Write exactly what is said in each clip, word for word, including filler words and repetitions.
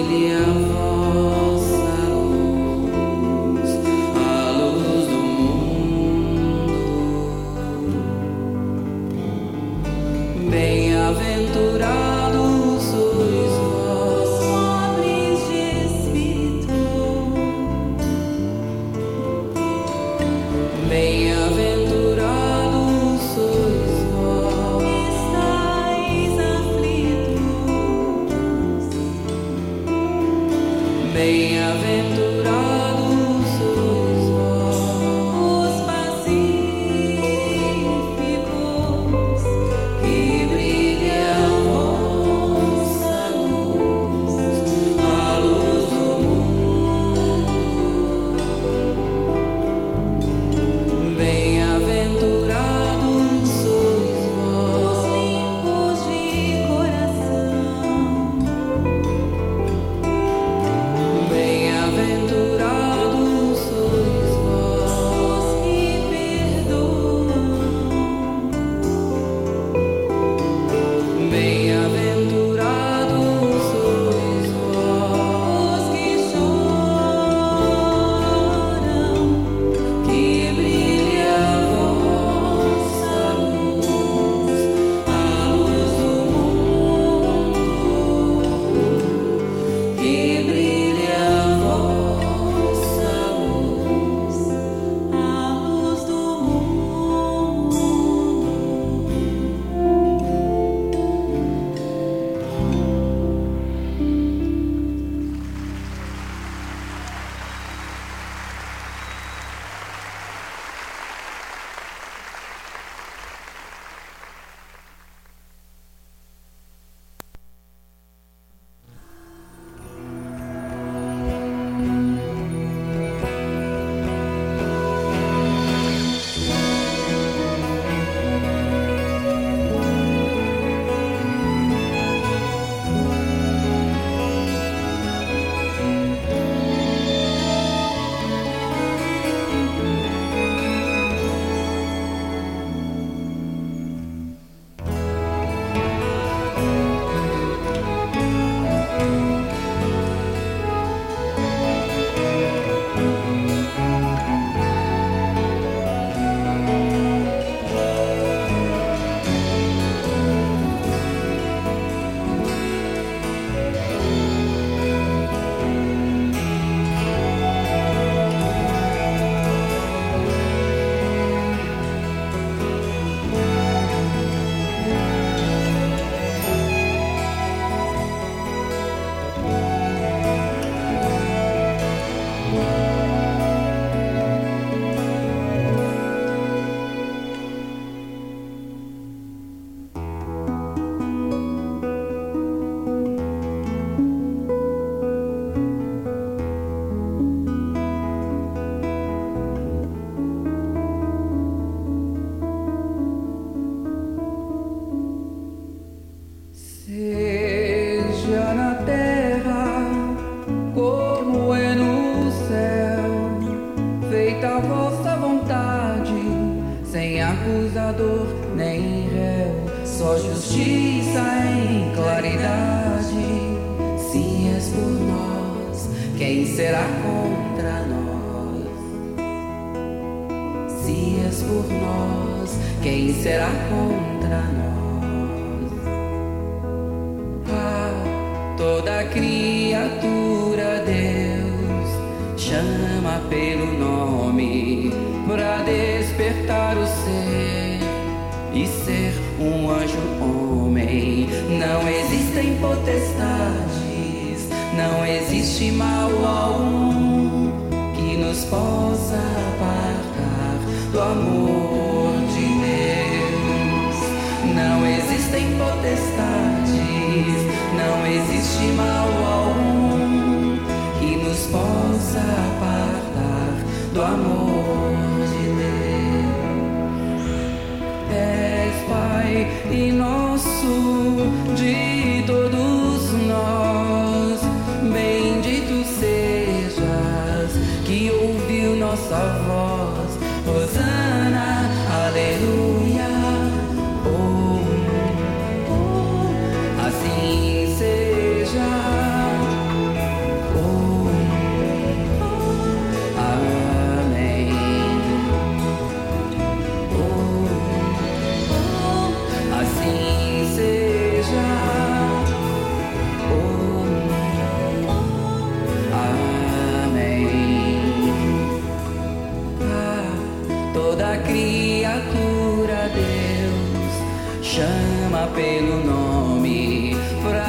Assim seja.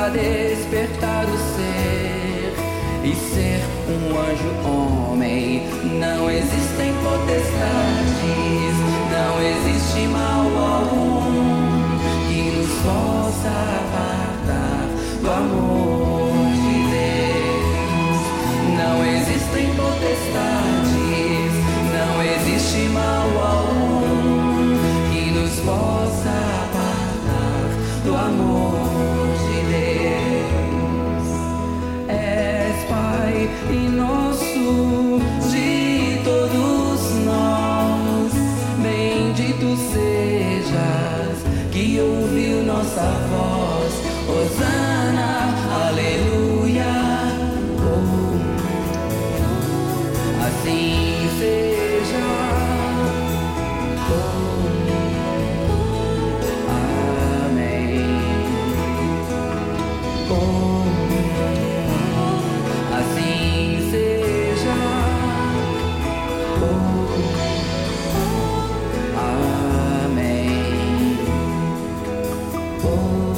pra despertar o ser e ser um anjo homem. Não existem potestades, não existe mal algum que nos possa apartar do amor de Deus. Não existem potestades, não existe mal algum que nos possa apartar do amor de Deus. És Pai e nosso de todos nós, bendito sejas que ouviu nossa voz. Hosana, aleluia. Oh, assim seja. Oh, amém. Oh, assim seja. Oh, amém. Oh,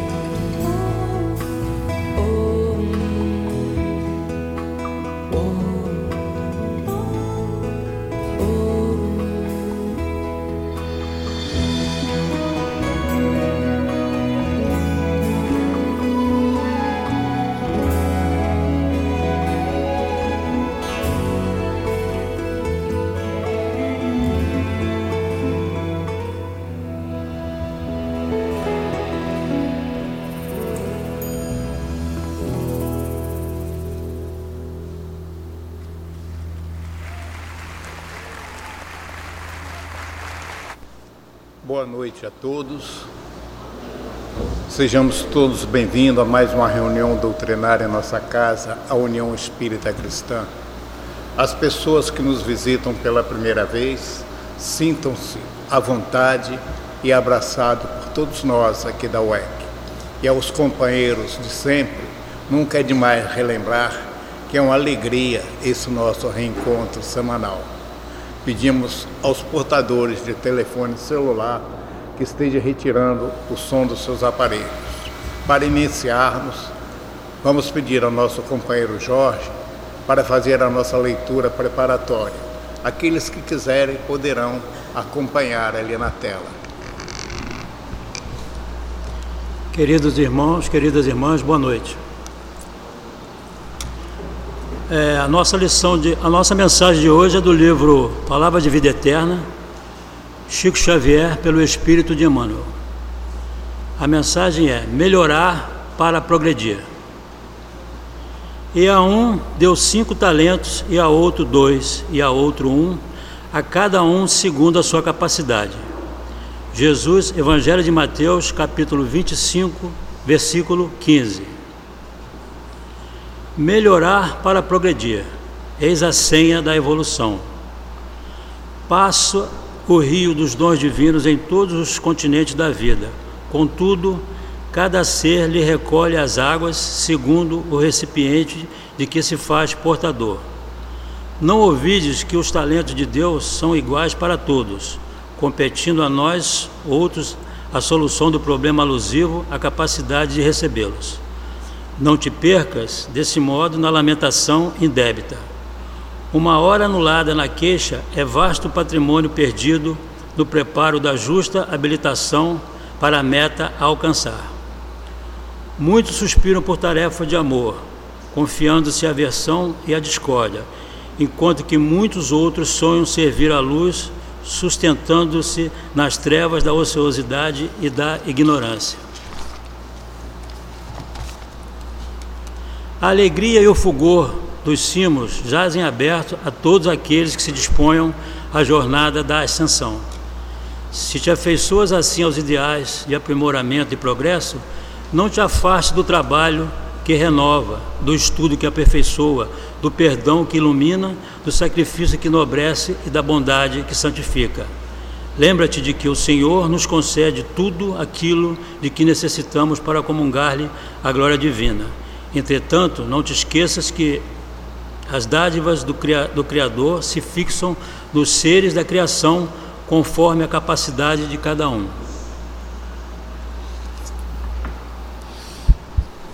Boa noite a todos. Sejamos todos bem-vindos a mais uma reunião doutrinária em nossa casa, a União Espírita Cristã. As pessoas que nos visitam pela primeira vez, sintam-se à vontade e abraçados por todos nós aqui da U E C. E aos companheiros de sempre, nunca é demais relembrar que é uma alegria esse nosso reencontro semanal. Pedimos aos portadores de telefone celular que estejam retirando o som dos seus aparelhos. Para iniciarmos, vamos pedir ao nosso companheiro Jorge para fazer a nossa leitura preparatória. Aqueles que quiserem poderão acompanhar ali na tela. Queridos irmãos, queridas irmãs, boa noite. É, a nossa lição, de, a nossa mensagem de hoje é do livro Palavra de Vida Eterna, Chico Xavier, pelo Espírito de Emmanuel. A mensagem é: melhorar para progredir. E a um deu cinco talentos, e a outro dois, e a outro um, a cada um segundo a sua capacidade. Jesus, Evangelho de Mateus, capítulo vinte e cinco, versículo quinze. Melhorar para progredir, eis a senha da evolução. Passa o rio dos dons divinos em todos os continentes da vida. Contudo, cada ser lhe recolhe as águas segundo o recipiente de que se faz portador. Não ouvides que os talentos de Deus são iguais para todos, competindo a nós outros a solução do problema alusivo à capacidade de recebê-los. Não te percas, desse modo, na lamentação indébita. Uma hora anulada na queixa é vasto patrimônio perdido no preparo da justa habilitação para a meta a alcançar. Muitos suspiram por tarefa de amor, confiando-se à aversão e à discórdia, enquanto que muitos outros sonham servir à luz, sustentando-se nas trevas da ociosidade e da ignorância. A alegria e o fulgor dos cimos jazem abertos a todos aqueles que se disponham à jornada da ascensão. Se te afeiçoas assim aos ideais de aprimoramento e progresso, não te afaste do trabalho que renova, do estudo que aperfeiçoa, do perdão que ilumina, do sacrifício que enobrece e da bondade que santifica. Lembra-te de que o Senhor nos concede tudo aquilo de que necessitamos para comungar-lhe a glória divina. Entretanto, não te esqueças que as dádivas do Criador se fixam nos seres da criação conforme a capacidade de cada um.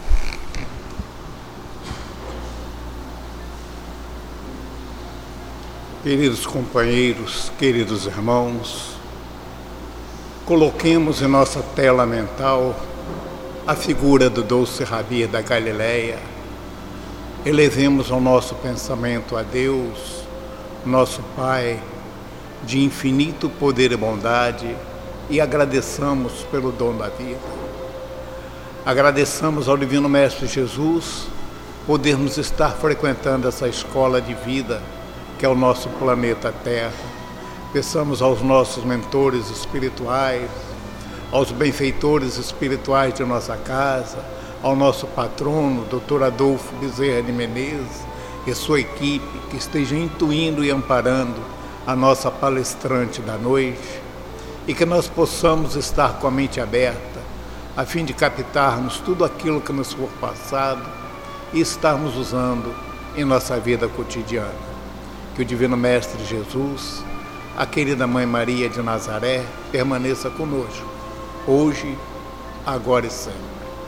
Queridos companheiros, queridos irmãos, coloquemos em nossa tela mental a figura do doce Rabi da Galileia. Elevemos ao nosso pensamento a Deus, nosso Pai, de infinito poder e bondade, e agradeçamos pelo dom da vida. Agradeçamos ao Divino Mestre Jesus podermos estar frequentando essa escola de vida que é o nosso planeta Terra. Peçamos aos nossos mentores espirituais, aos benfeitores espirituais de nossa casa, ao nosso patrono, doutor Adolfo Bezerra de Menezes, e sua equipe, que esteja intuindo e amparando a nossa palestrante da noite, e que nós possamos estar com a mente aberta, a fim de captarmos tudo aquilo que nos for passado e estarmos usando em nossa vida cotidiana. Que o Divino Mestre Jesus, a querida Mãe Maria de Nazaré, permaneça conosco, hoje, agora e sempre.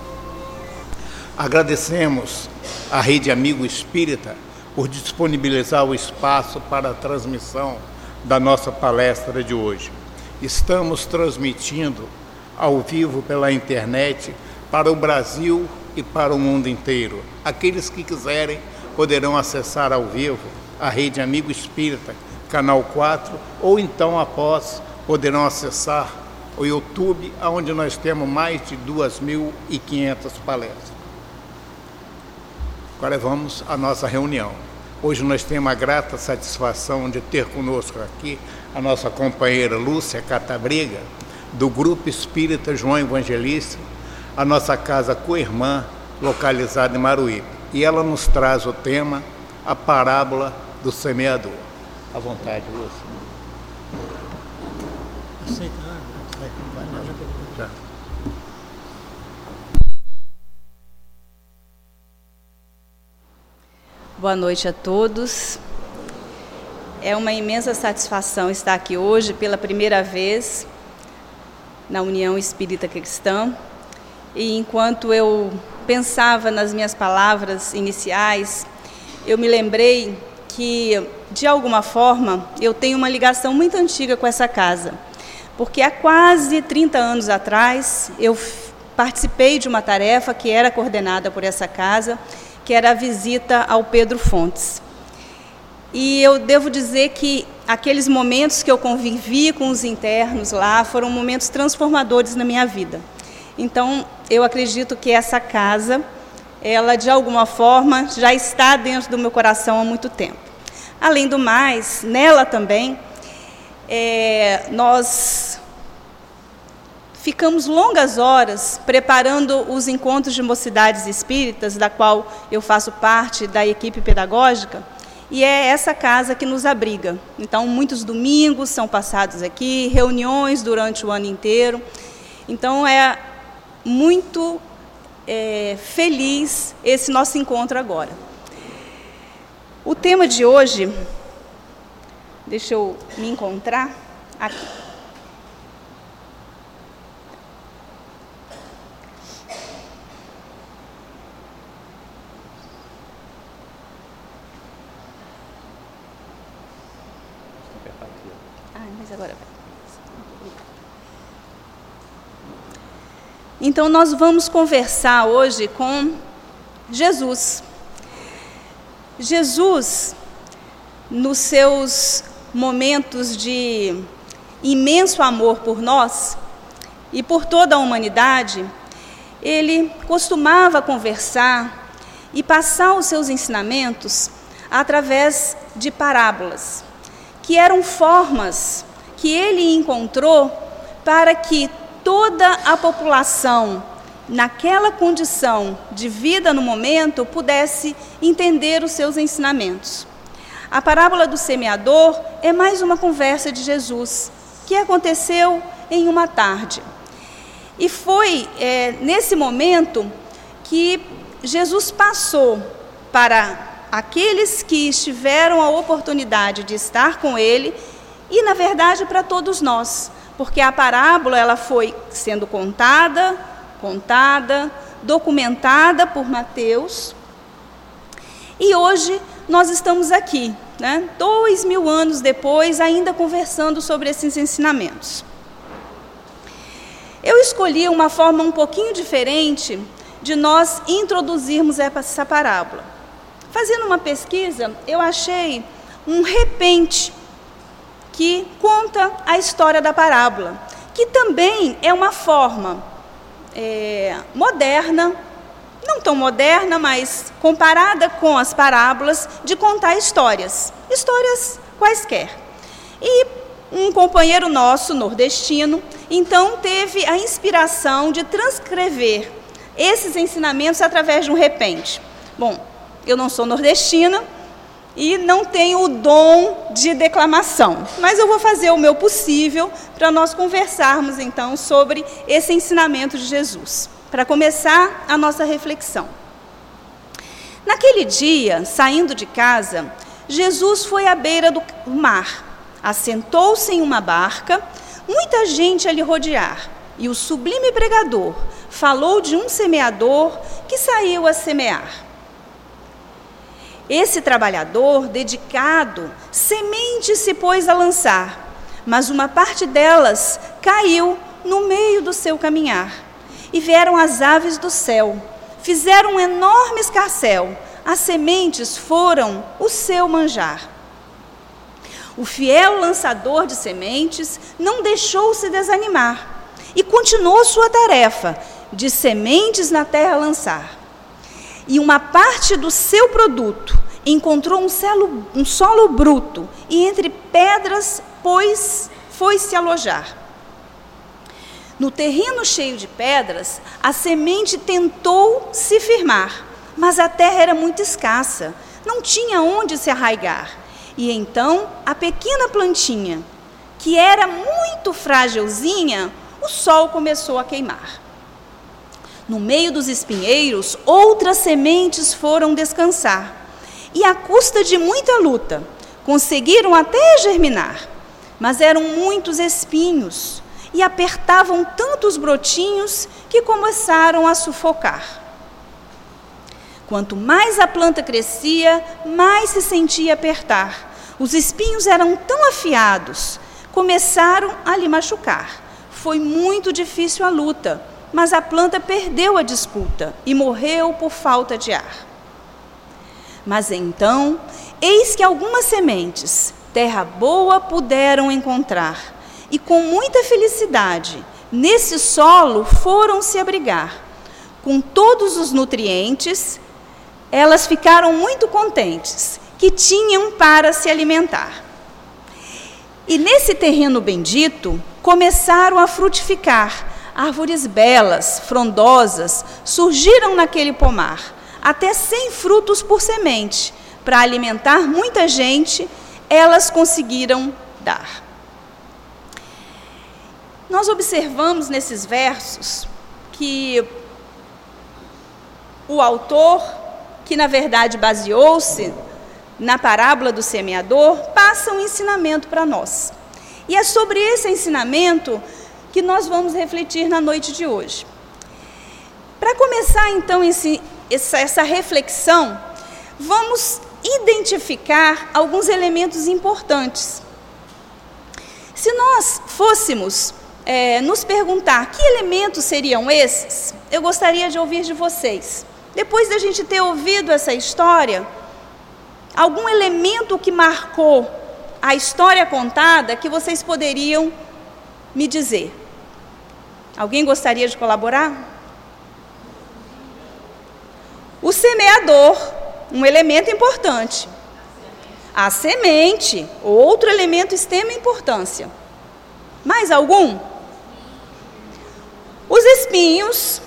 Agradecemos à Rede Amigo Espírita por disponibilizar o espaço para a transmissão da nossa palestra de hoje. Estamos transmitindo ao vivo pela internet para o Brasil e para o mundo inteiro. Aqueles que quiserem poderão acessar ao vivo a Rede Amigo Espírita, canal quatro, ou então, após, poderão acessar o YouTube, onde nós temos mais de duas mil e quinhentas palestras. Agora vamos à nossa reunião. Hoje nós temos a grata satisfação de ter conosco aqui a nossa companheira Lúcia Catabriga, do Grupo Espírita João Evangelista, a nossa casa co-irmã, localizada em Maruípe. E ela nos traz o tema, a parábola do semeador. À vontade, Lúcia. Aceita. Já. Boa noite a todos. É uma imensa satisfação estar aqui hoje pela primeira vez na União Espírita Cristã. E enquanto eu pensava nas minhas palavras iniciais, eu me lembrei que, de alguma forma, eu tenho uma ligação muito antiga com essa casa. Porque há quase trinta anos atrás, eu participei de uma tarefa que era coordenada por essa casa, que era a visita ao Pedro Fontes. E eu devo dizer que aqueles momentos que eu convivi com os internos lá foram momentos transformadores na minha vida. Então, eu acredito que essa casa, ela de alguma forma já está dentro do meu coração há muito tempo. Além do mais, nela também, é, nós ficamos longas horas preparando os encontros de mocidades espíritas, da qual eu faço parte da equipe pedagógica, e é essa casa que nos abriga. Então, muitos domingos são passados aqui, reuniões durante o ano inteiro. Então, é muito é, feliz esse nosso encontro agora. O tema de hoje, deixa eu me encontrar aqui. Ah, mas agora vai. Então, nós vamos conversar hoje com Jesus. Jesus, nos seus momentos de imenso amor por nós e por toda a humanidade, ele costumava conversar e passar os seus ensinamentos através de parábolas, que eram formas que ele encontrou para que toda a população, naquela condição de vida no momento, pudesse entender os seus ensinamentos. A parábola do semeador é mais uma conversa de Jesus, que aconteceu em uma tarde. E foi é, nesse momento que Jesus passou para aqueles que tiveram a oportunidade de estar com ele e, na verdade, para todos nós, porque a parábola ela foi sendo contada, contada, documentada por Mateus, e hoje nós estamos aqui, né? Dois mil anos depois, ainda conversando sobre esses ensinamentos. Eu escolhi uma forma um pouquinho diferente de nós introduzirmos essa parábola. Fazendo uma pesquisa, eu achei um repente que conta a história da parábola, que também é uma forma é, moderna, não tão moderna, mas comparada com as parábolas, de contar histórias, histórias quaisquer. E um companheiro nosso, nordestino, então teve a inspiração de transcrever esses ensinamentos através de um repente. Bom, eu não sou nordestina e não tenho o dom de declamação, mas eu vou fazer o meu possível para nós conversarmos então sobre esse ensinamento de Jesus, para começar a nossa reflexão. Naquele dia, saindo de casa, Jesus foi à beira do mar, assentou-se em uma barca, muita gente a lhe rodear, e o sublime pregador falou de um semeador que saiu a semear. Esse trabalhador, dedicado, semente se pôs a lançar, mas uma parte delas caiu no meio do seu caminhar. E vieram as aves do céu, fizeram um enorme escarcéu, as sementes foram o seu manjar. O fiel lançador de sementes não deixou-se desanimar e continuou sua tarefa de sementes na terra lançar. E uma parte do seu produto encontrou um solo, um solo bruto, e entre pedras, pois, foi se alojar. No terreno cheio de pedras, a semente tentou se firmar, mas a terra era muito escassa, não tinha onde se arraigar. E então, a pequena plantinha, que era muito frágilzinha, o sol começou a queimar. No meio dos espinheiros, outras sementes foram descansar, e à custa de muita luta, conseguiram até germinar, mas eram muitos espinhos, e apertavam tantos brotinhos que começaram a sufocar. Quanto mais a planta crescia, mais se sentia apertar. Os espinhos eram tão afiados, começaram a lhe machucar. Foi muito difícil a luta, mas a planta perdeu a disputa e morreu por falta de ar. Mas então, eis que algumas sementes, terra boa, puderam encontrar, e com muita felicidade, nesse solo foram se abrigar. Com todos os nutrientes, elas ficaram muito contentes, que tinham para se alimentar. E nesse terreno bendito, começaram a frutificar. Árvores belas, frondosas, surgiram naquele pomar, até cem frutos por semente. Para alimentar muita gente, elas conseguiram dar. Nós observamos nesses versos que o autor, que na verdade baseou-se na parábola do semeador, passa um ensinamento para nós. E é sobre esse ensinamento que nós vamos refletir na noite de hoje. Para começar então esse, essa, essa reflexão, vamos identificar alguns elementos importantes. Se nós fôssemos é, nos perguntar que elementos seriam esses, eu gostaria de ouvir de vocês. Depois da gente ter ouvido essa história, algum elemento que marcou a história contada que vocês poderiam me dizer. Alguém gostaria de colaborar? O semeador, um elemento importante. A semente, outro elemento de extrema importância. Mais algum? Os espinhos.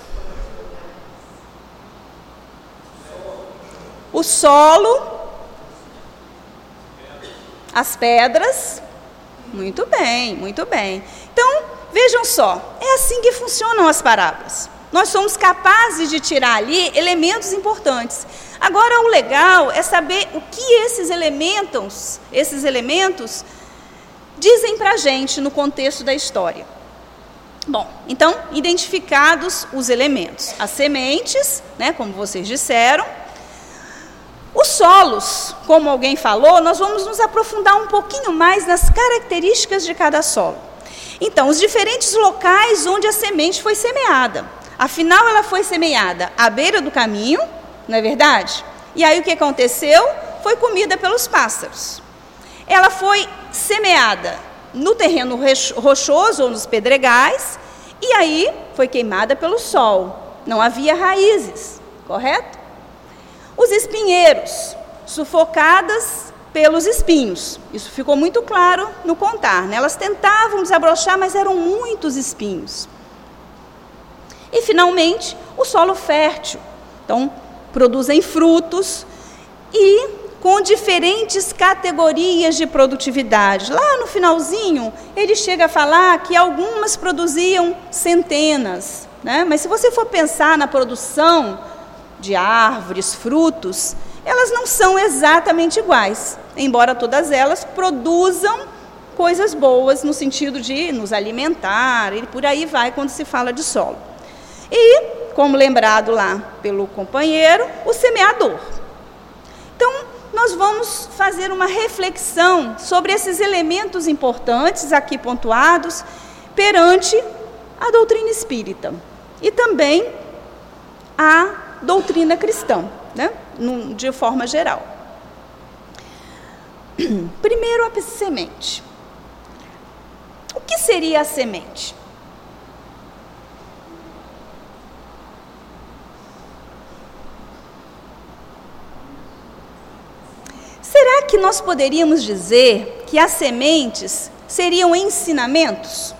O solo. As pedras. Muito bem, muito bem. Então, vejam só, é assim que funcionam as parábolas. Nós somos capazes de tirar ali elementos importantes. Agora, o legal é saber o que esses elementos, esses elementos dizem para a gente no contexto da história. Bom, então, identificados os elementos. As sementes, né, como vocês disseram, Os solos, como alguém falou, nós vamos nos aprofundar um pouquinho mais nas características de cada solo. Então, os diferentes locais onde a semente foi semeada. Afinal, ela foi semeada à beira do caminho, não é verdade? E aí o que aconteceu? Foi comida pelos pássaros. Ela foi semeada no terreno rochoso ou nos pedregais, e aí foi queimada pelo sol. Não havia raízes, correto? Os espinheiros, sufocadas pelos espinhos. Isso ficou muito claro no contar, né? Elas tentavam desabrochar, mas eram muitos espinhos. E, finalmente, o solo fértil. Então, produzem frutos e com diferentes categorias de produtividade. Lá no finalzinho, ele chega a falar que algumas produziam centenas, né? Mas se você for pensar na produção de árvores, frutos, elas não são exatamente iguais, embora todas elas produzam coisas boas no sentido de nos alimentar, e por aí vai quando se fala de solo. E, como lembrado lá pelo companheiro, o semeador. Então, nós vamos fazer uma reflexão sobre esses elementos importantes aqui pontuados perante a doutrina espírita e também a doutrina cristã, né? De forma geral. Primeiro, a semente. O que seria a semente? Será que nós poderíamos dizer que as sementes seriam ensinamentos?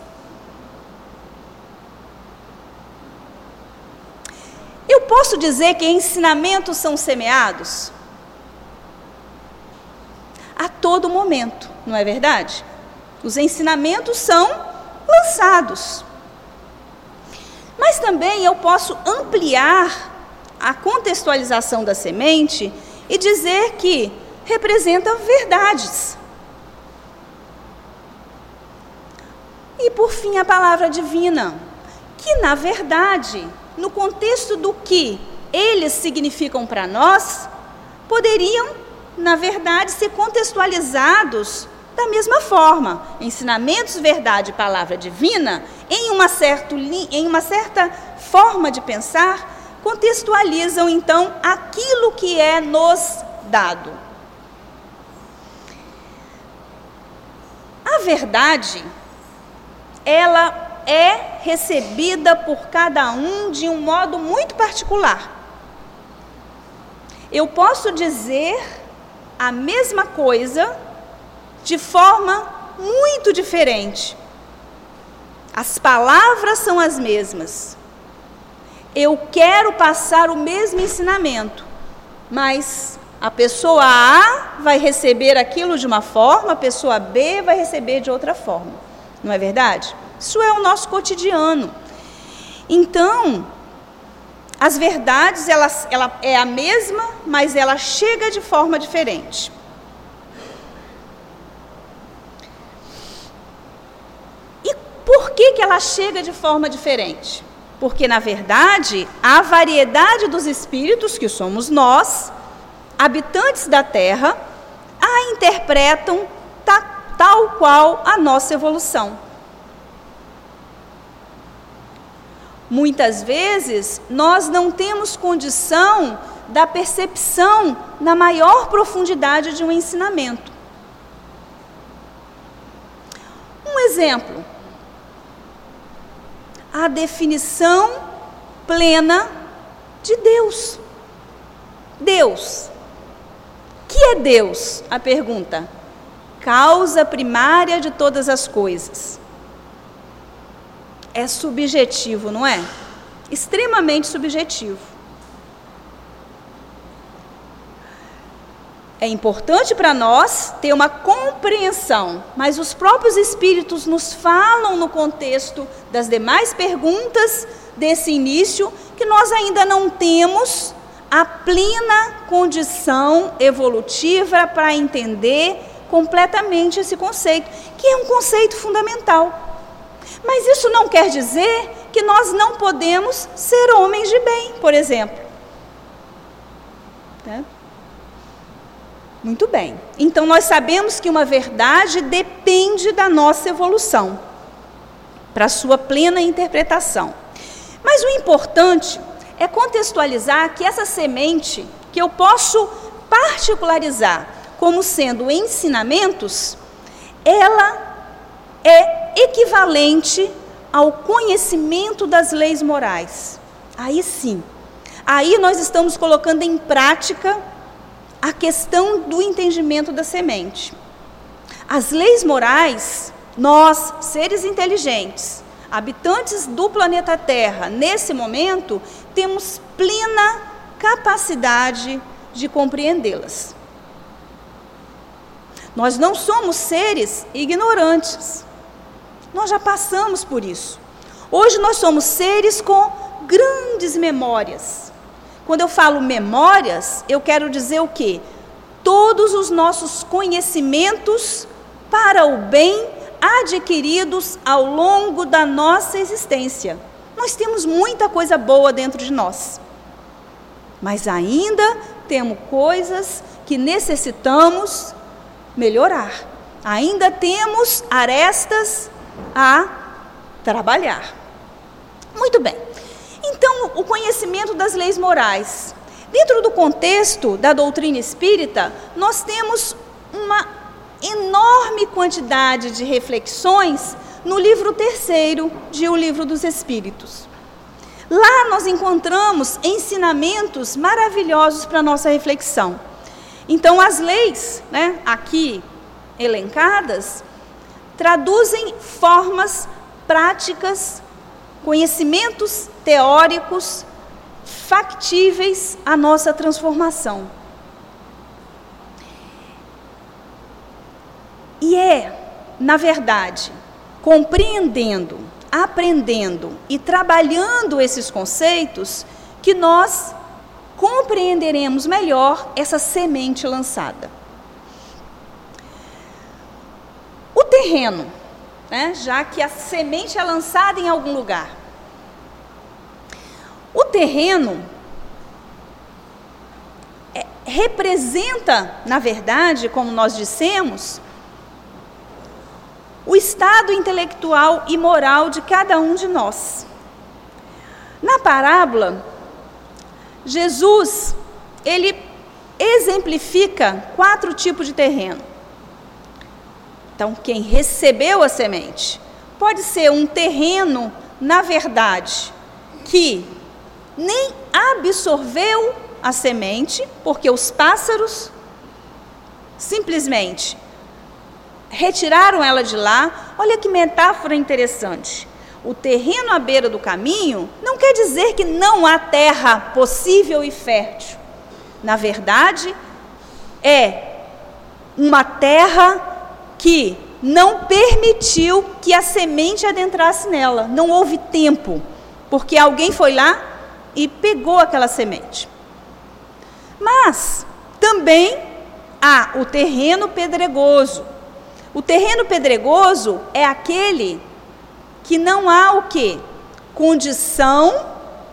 Eu posso dizer que ensinamentos são semeados? A todo momento, não é verdade? Os ensinamentos são lançados. Mas também eu posso ampliar a contextualização da semente e dizer que representa verdades. E por fim a palavra divina, que na verdade, no contexto do que eles significam para nós, poderiam, na verdade, ser contextualizados da mesma forma. Ensinamentos, verdade e palavra divina, em uma, certo, em uma certa forma de pensar, contextualizam então aquilo que é nos dado. A verdade, ela é recebida por cada um de um modo muito particular. Eu posso dizer a mesma coisa de forma muito diferente. As palavras são as mesmas. Eu quero passar o mesmo ensinamento, mas a pessoa A vai receber aquilo de uma forma, a pessoa B vai receber de outra forma. Não é verdade? Isso é o nosso cotidiano. Então, as verdades, ela, ela é a mesma, mas ela chega de forma diferente. E por que que ela chega de forma diferente? Porque, na verdade, a variedade dos espíritos, que somos nós, habitantes da Terra, a interpretam ta, tal qual a nossa evolução. Muitas vezes, nós não temos condição da percepção na maior profundidade de um ensinamento. Um exemplo, a definição plena de Deus. Deus. O que é Deus? A pergunta. Causa primária de todas as coisas. É subjetivo, não é? Extremamente subjetivo. É importante para nós ter uma compreensão, mas os próprios espíritos nos falam no contexto das demais perguntas desse início que nós ainda não temos a plena condição evolutiva para entender completamente esse conceito, que é um conceito fundamental. Mas isso não quer dizer que nós não podemos ser homens de bem, por exemplo. Né? Muito bem. Então, nós sabemos que uma verdade depende da nossa evolução, para sua plena interpretação. Mas o importante é contextualizar que essa semente, que eu posso particularizar como sendo ensinamentos, ela é equivalente ao conhecimento das leis morais. Aí sim, aí nós estamos colocando em prática a questão do entendimento da semente. As leis morais, nós, seres inteligentes, habitantes do planeta Terra, nesse momento, temos plena capacidade de compreendê-las. Nós não somos seres ignorantes. Nós já passamos por isso. Hoje nós somos seres com grandes memórias. Quando eu falo memórias, eu quero dizer o quê? Todos os nossos conhecimentos para o bem adquiridos ao longo da nossa existência. Nós temos muita coisa boa dentro de nós. Mas ainda temos coisas que necessitamos melhorar. Ainda temos arestas a trabalhar. Muito bem. Então, o conhecimento das leis morais. Dentro do contexto da doutrina espírita, nós temos uma enorme quantidade de reflexões no livro terceiro de O Livro dos Espíritos. Lá nós encontramos ensinamentos maravilhosos para a nossa reflexão. Então, as leis, né, aqui elencadas, traduzem formas práticas, conhecimentos teóricos, factíveis à nossa transformação. E é, na verdade, compreendendo, aprendendo e trabalhando esses conceitos que nós compreenderemos melhor essa semente lançada. O terreno, né, já que a semente é lançada em algum lugar. O terreno é, representa, na verdade, como nós dissemos, o estado intelectual e moral de cada um de nós. Na parábola, Jesus, ele exemplifica quatro tipos de terreno. Então, quem recebeu a semente pode ser um terreno, na verdade, que nem absorveu a semente, porque os pássaros simplesmente retiraram ela de lá. Olha que metáfora interessante. O terreno à beira do caminho não quer dizer que não há terra possível e fértil. Na verdade, é uma terra que não permitiu que a semente adentrasse nela. Não houve tempo, porque alguém foi lá e pegou aquela semente. Mas também há o terreno pedregoso. O terreno pedregoso é aquele que não há o quê? Condição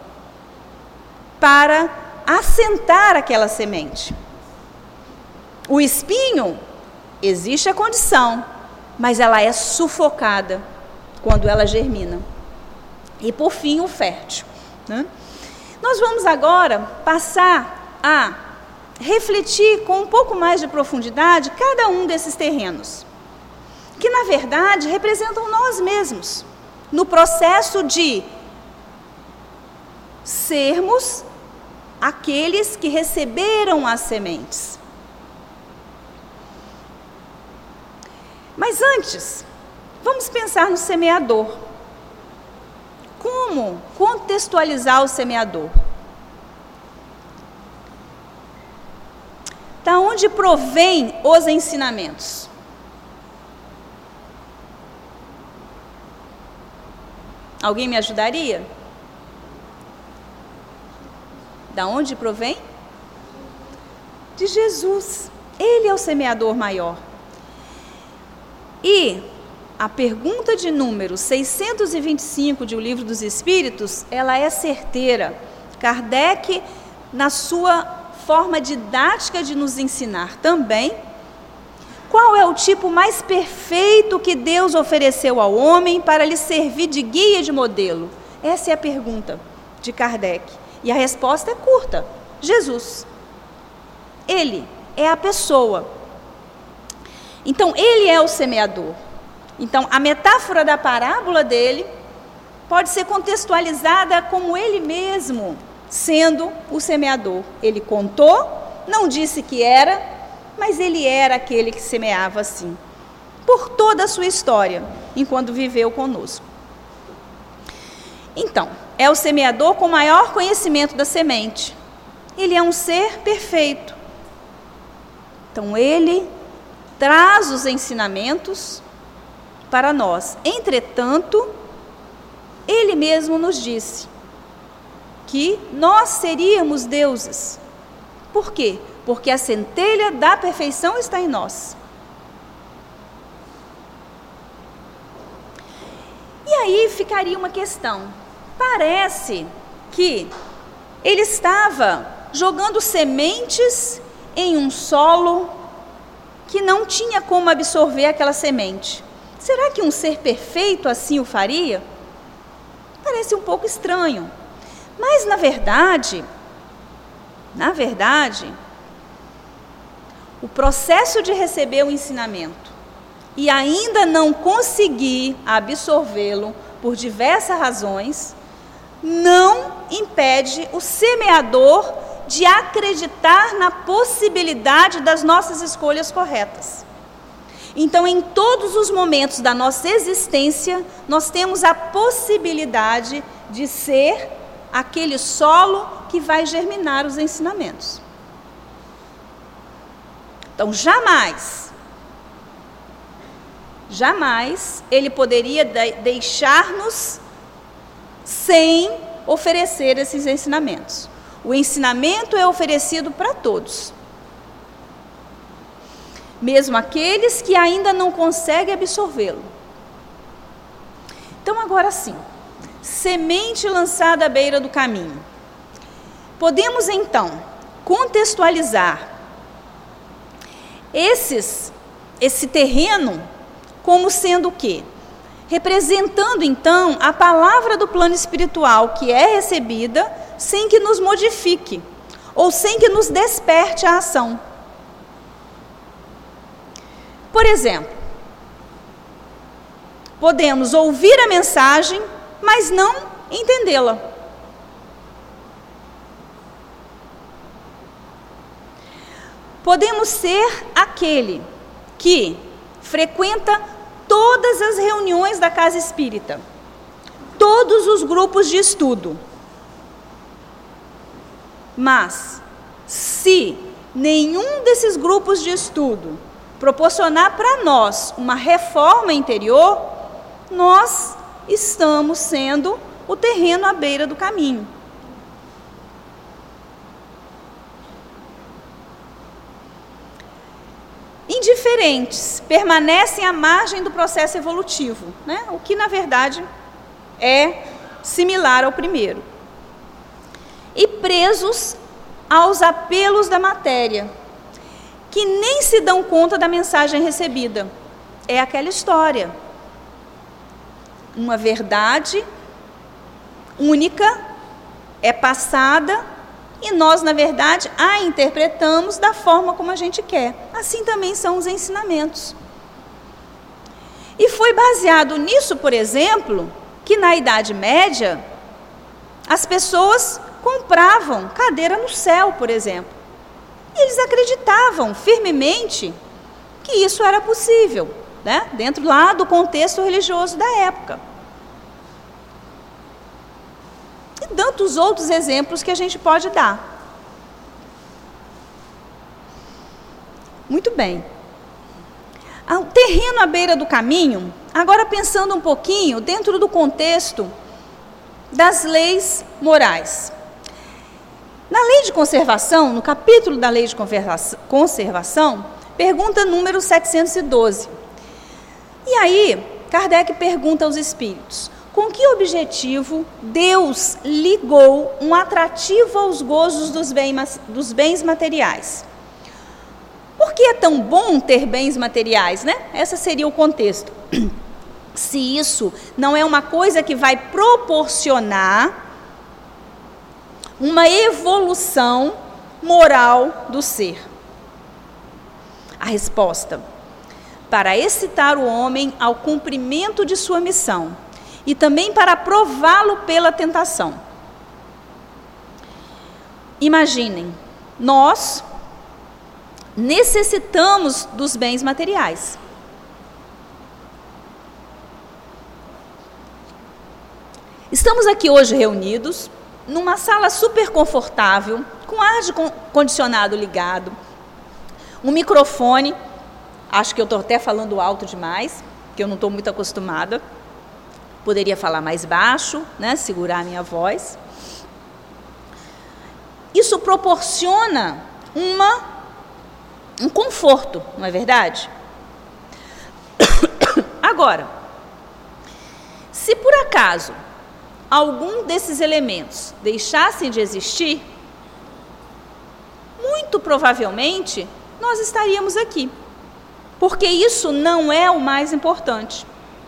para assentar aquela semente. O espinho, existe a condição, mas ela é sufocada quando ela germina. E por fim, o fértil, né? Nós vamos agora passar a refletir com um pouco mais de profundidade cada um desses terrenos, que na verdade representam nós mesmos, no processo de sermos aqueles que receberam as sementes. Mas antes, vamos pensar no semeador. Como contextualizar o semeador? Da onde provém os ensinamentos? Alguém me ajudaria? Da onde provém? De Jesus. Ele é o semeador maior. E a pergunta de número seiscentos e vinte e cinco de O Livro dos Espíritos, ela é certeira. Kardec, na sua forma didática de nos ensinar também qual é o tipo mais perfeito que Deus ofereceu ao homem para lhe servir de guia e de modelo. Essa é a pergunta de Kardec. E a resposta é curta: Jesus. Ele é a pessoa. Então, ele é o semeador. Então, a metáfora da parábola dele pode ser contextualizada como ele mesmo sendo o semeador. Ele contou, não disse que era, mas ele era aquele que semeava assim, por toda a sua história, enquanto viveu conosco. Então, é o semeador com maior conhecimento da semente. Ele é um ser perfeito. Então, ele traz os ensinamentos para nós. Entretanto, ele mesmo nos disse que nós seríamos deuses. Por quê? Porque a centelha da perfeição está em nós. E aí ficaria uma questão. Parece que ele estava jogando sementes em um solo que não tinha como absorver aquela semente. Será que um ser perfeito assim o faria? Parece um pouco estranho. Mas, na verdade, na verdade, o processo de receber o ensinamento e ainda não conseguir absorvê-lo por diversas razões, não impede o semeador de acreditar na possibilidade das nossas escolhas corretas. Então, em todos os momentos da nossa existência, nós temos a possibilidade de ser aquele solo que vai germinar os ensinamentos. Então, jamais, jamais ele poderia de- deixar-nos sem oferecer esses ensinamentos. O ensinamento é oferecido para todos, mesmo aqueles que ainda não conseguem absorvê-lo. Então, agora sim, semente lançada à beira do caminho. Podemos, então, contextualizar esses, esse terreno como sendo o quê? Representando, então, a palavra do plano espiritual que é recebida sem que nos modifique, ou sem que nos desperte a ação. Por exemplo, podemos ouvir a mensagem, mas não entendê-la. Podemos ser aquele que frequenta todas as reuniões da casa espírita, todos os grupos de estudo. Mas, se nenhum desses grupos de estudo proporcionar para nós uma reforma interior, nós estamos sendo o terreno à beira do caminho. Indiferentes, permanecem à margem do processo evolutivo, né? O que, na verdade, é similar ao primeiro. E presos aos apelos da matéria, que nem se dão conta da mensagem recebida. É aquela história. Uma verdade única é passada e nós, na verdade, a interpretamos da forma como a gente quer. Assim também são os ensinamentos. E foi baseado nisso, por exemplo, que na Idade Média, as pessoas compravam cadeira no céu, por exemplo. E eles acreditavam firmemente que isso era possível, né? Dentro lá do contexto religioso da época. E tantos outros exemplos que a gente pode dar. Muito bem. O terreno à beira do caminho, agora pensando um pouquinho dentro do contexto das leis morais. Na lei de conservação, no capítulo da lei de conservação, pergunta número setecentos e doze. E aí, Kardec pergunta aos espíritos: com que objetivo Deus ligou um atrativo aos gozos dos bens, dos bens materiais? Por que é tão bom ter bens materiais, né? Esse seria o contexto. Se isso não é uma coisa que vai proporcionar uma evolução moral do ser. A resposta: para excitar o homem ao cumprimento de sua missão e também para prová-lo pela tentação. Imaginem, nós necessitamos dos bens materiais. Estamos aqui hoje reunidos numa sala super confortável, com ar de condicionado ligado, um microfone, acho que eu estou até falando alto demais, porque eu não estou muito acostumada, poderia falar mais baixo, né, segurar a minha voz. Isso proporciona uma, um conforto, não é verdade? Agora, se por acaso algum desses elementos deixassem de existir, muito provavelmente nós estaríamos aqui, porque isso não é o mais importante.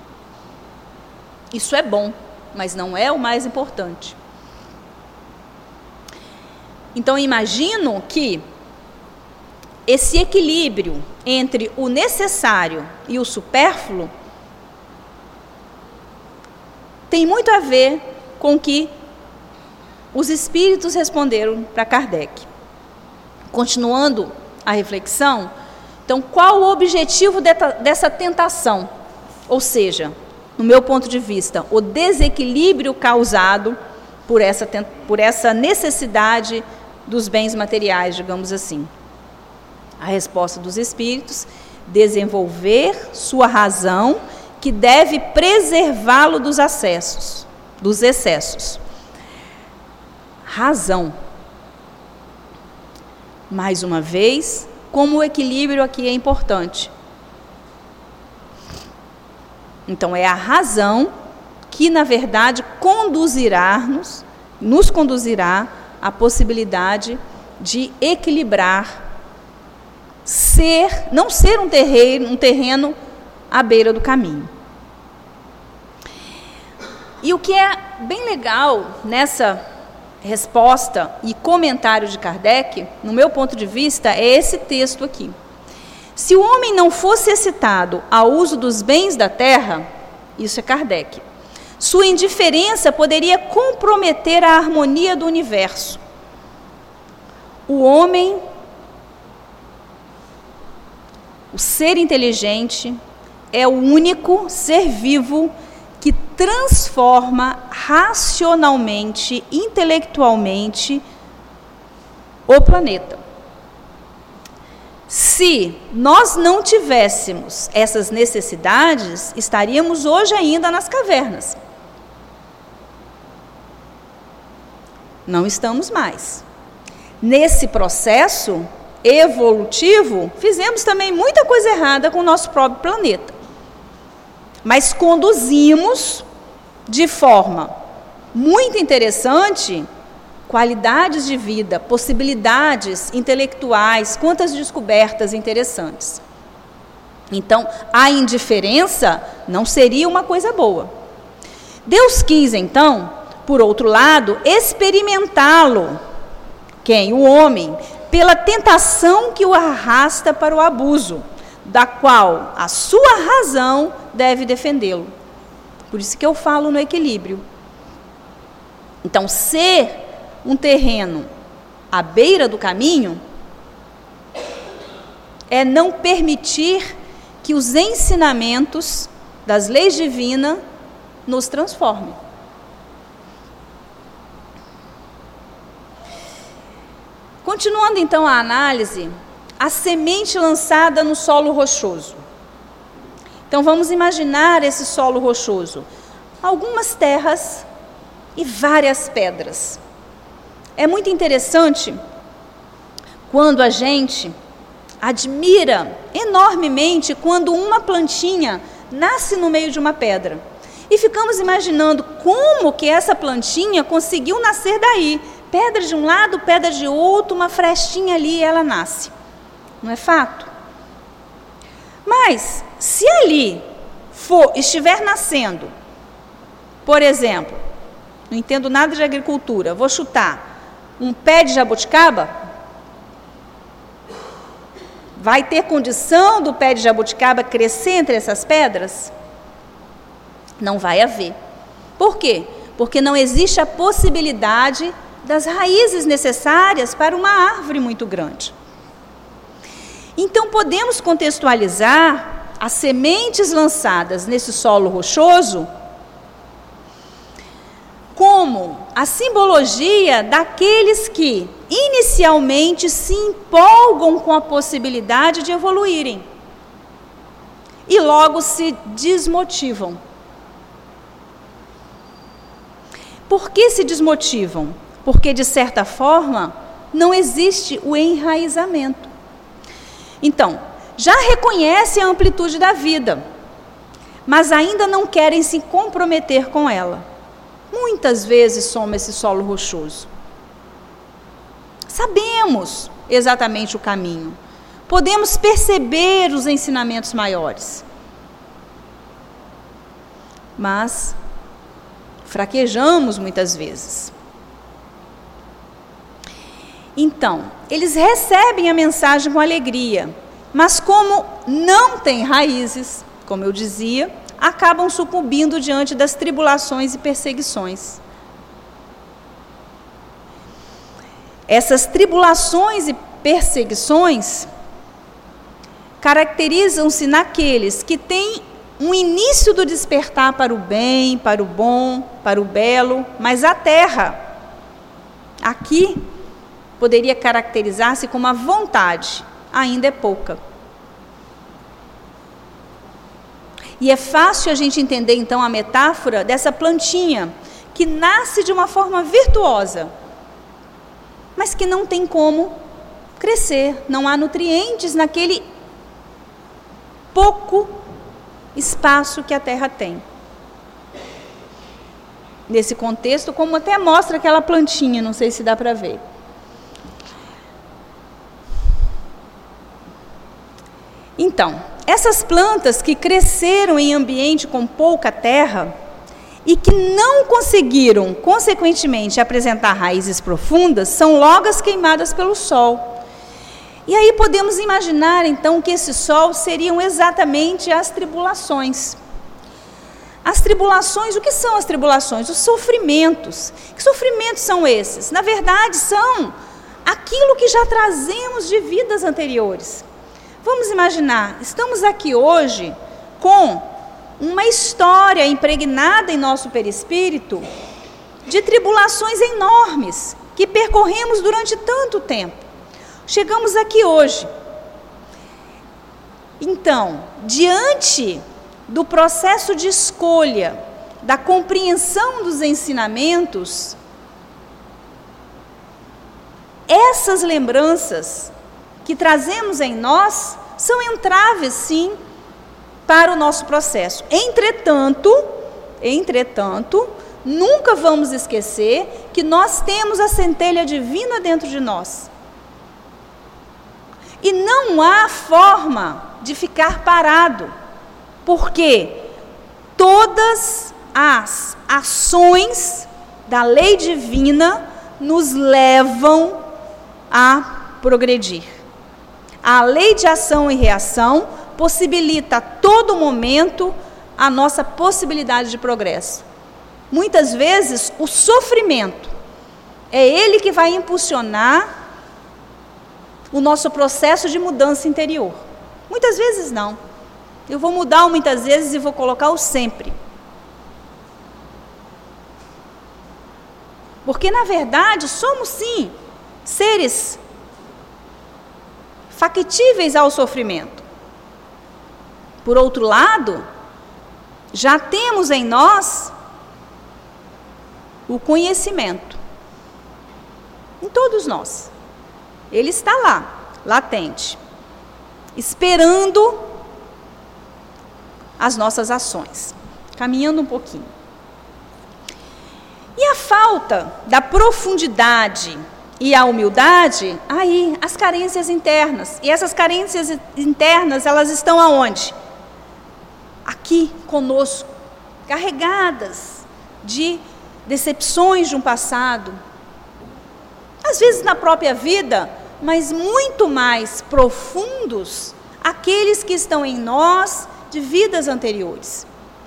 Isso é bom, mas não é o mais importante. Então, imagino que esse equilíbrio entre o necessário e o supérfluo tem muito a ver com o que os espíritos responderam para Kardec. Continuando a reflexão, então, qual o objetivo dessa tentação? Ou seja, no meu ponto de vista, o desequilíbrio causado por essa, por essa necessidade dos bens materiais, digamos assim. A resposta dos espíritos: desenvolver sua razão, que deve preservá-lo dos acessos, dos excessos. Razão. Mais uma vez, como o equilíbrio aqui é importante. Então, é a razão que, na verdade, conduzirá-nos, nos conduzirá à possibilidade de equilibrar, ser, não ser um terreno, um terreno à beira do caminho. E o que é bem legal nessa resposta e comentário de Kardec, no meu ponto de vista, é esse texto aqui. Se o homem não fosse excitado ao uso dos bens da terra, isso é Kardec, sua indiferença poderia comprometer a harmonia do universo. O homem, o ser inteligente, é o único ser vivo que transforma racionalmente, intelectualmente, o planeta. Se nós não tivéssemos essas necessidades, estaríamos hoje ainda nas cavernas. Não estamos mais. Nesse processo evolutivo, fizemos também muita coisa errada com o nosso próprio planeta. Mas conduzimos de forma muito interessante qualidades de vida, possibilidades intelectuais, quantas descobertas interessantes. Então, a indiferença não seria uma coisa boa. Deus quis, então, por outro lado, experimentá-lo, quem? O homem, pela tentação que o arrasta para o abuso, da qual a sua razão deve defendê-lo. Por isso que eu falo no equilíbrio. Então, ser um terreno à beira do caminho é não permitir que os ensinamentos das leis divinas nos transformem. Continuando então a análise, a semente lançada no solo rochoso. Então vamos imaginar esse solo rochoso, algumas terras e várias pedras. É muito interessante quando a gente admira enormemente quando uma plantinha nasce no meio de uma pedra. E ficamos imaginando como que essa plantinha conseguiu nascer daí. Pedra de um lado, pedra de outro, uma frestinha ali e ela nasce. Não é fato? Mas, se ali for, estiver nascendo, por exemplo, não entendo nada de agricultura, vou chutar, um pé de jabuticaba, vai ter condição do pé de jabuticaba crescer entre essas pedras? Não vai haver. Por quê? Porque não existe a possibilidade das raízes necessárias para uma árvore muito grande. Então, podemos contextualizar as sementes lançadas nesse solo rochoso como a simbologia daqueles que inicialmente se empolgam com a possibilidade de evoluírem e logo se desmotivam. Por que se desmotivam? Porque, de certa forma, não existe o enraizamento. Então, já reconhecem a amplitude da vida, mas ainda não querem se comprometer com ela. Muitas vezes somos esse solo rochoso. Sabemos exatamente o caminho. Podemos perceber os ensinamentos maiores. Mas fraquejamos muitas vezes. Então, eles recebem a mensagem com alegria, mas como não têm raízes, como eu dizia, acabam sucumbindo diante das tribulações e perseguições. Essas tribulações e perseguições caracterizam-se naqueles que têm um início do despertar para o bem, para o bom, para o belo, mas a terra, aqui, poderia caracterizar-se como a vontade, ainda é pouca. E é fácil a gente entender, então, a metáfora dessa plantinha, que nasce de uma forma virtuosa, mas que não tem como crescer, não há nutrientes naquele pouco espaço que a terra tem. Nesse contexto, como até mostra aquela plantinha, não sei se dá para ver. Então, essas plantas que cresceram em ambiente com pouca terra e que não conseguiram, consequentemente, apresentar raízes profundas, são logo as queimadas pelo sol. E aí podemos imaginar, então, que esse sol seriam exatamente as tribulações. As tribulações, o que são as tribulações? Os sofrimentos. Que sofrimentos são esses? Na verdade, são aquilo que já trazemos de vidas anteriores. Vamos imaginar, estamos aqui hoje com uma história impregnada em nosso perispírito de tribulações enormes que percorremos durante tanto tempo. Chegamos aqui hoje. Então, diante do processo de escolha, da compreensão dos ensinamentos, essas lembranças que trazemos em nós são entraves, sim, para o nosso processo. Entretanto, entretanto, nunca vamos esquecer que nós temos a centelha divina dentro de nós. E não há forma de ficar parado, porque todas as ações da lei divina nos levam a progredir. A lei de ação e reação possibilita a todo momento a nossa possibilidade de progresso. Muitas vezes o sofrimento é ele que vai impulsionar o nosso processo de mudança interior. Muitas vezes não. Eu vou mudar muitas vezes e vou colocar o sempre. Porque, na verdade, somos sim seres factíveis ao sofrimento. Por outro lado, já temos em nós o conhecimento. Em todos nós. Ele está lá, latente, esperando as nossas ações. caminhando um pouquinho. E a falta da profundidade e a humildade, aí, as carências internas. E essas carências internas, elas estão aonde? Aqui, conosco, carregadas de decepções de um passado. Às vezes na própria vida, mas muito mais profundos, aqueles que estão em nós de vidas anteriores.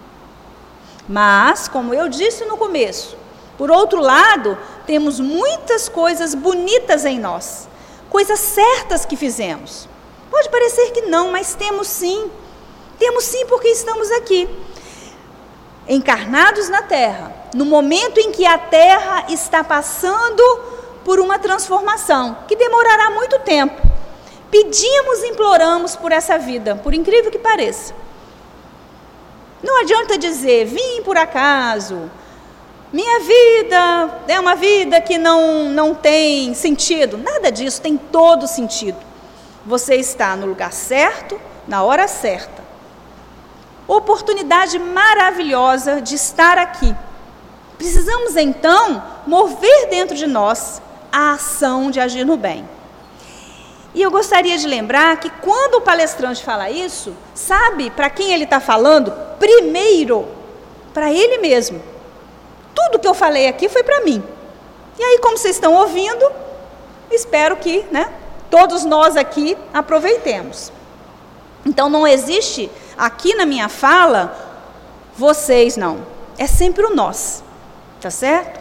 Mas, como eu disse no começo, por outro lado, temos muitas coisas bonitas em nós, coisas certas que fizemos. Pode parecer que não, mas temos sim. Temos sim porque estamos aqui, encarnados na Terra, no momento em que a Terra está passando por uma transformação, que demorará muito tempo. Pedimos e imploramos por essa vida, por incrível que pareça. Não adianta dizer, vim por acaso, minha vida é uma vida que não, não tem sentido. Nada disso, tem todo sentido. Você está no lugar certo, na hora certa. Oportunidade maravilhosa de estar aqui. Precisamos então mover dentro de nós a ação de agir no bem. E eu gostaria de lembrar que quando o palestrante fala isso, sabe para quem ele está falando? Primeiro, para ele mesmo. Tudo que eu falei aqui foi para mim. E aí, como vocês estão ouvindo, espero que, né, todos nós aqui aproveitemos. Então, não existe aqui na minha fala, vocês não. É sempre o nós. Tá certo?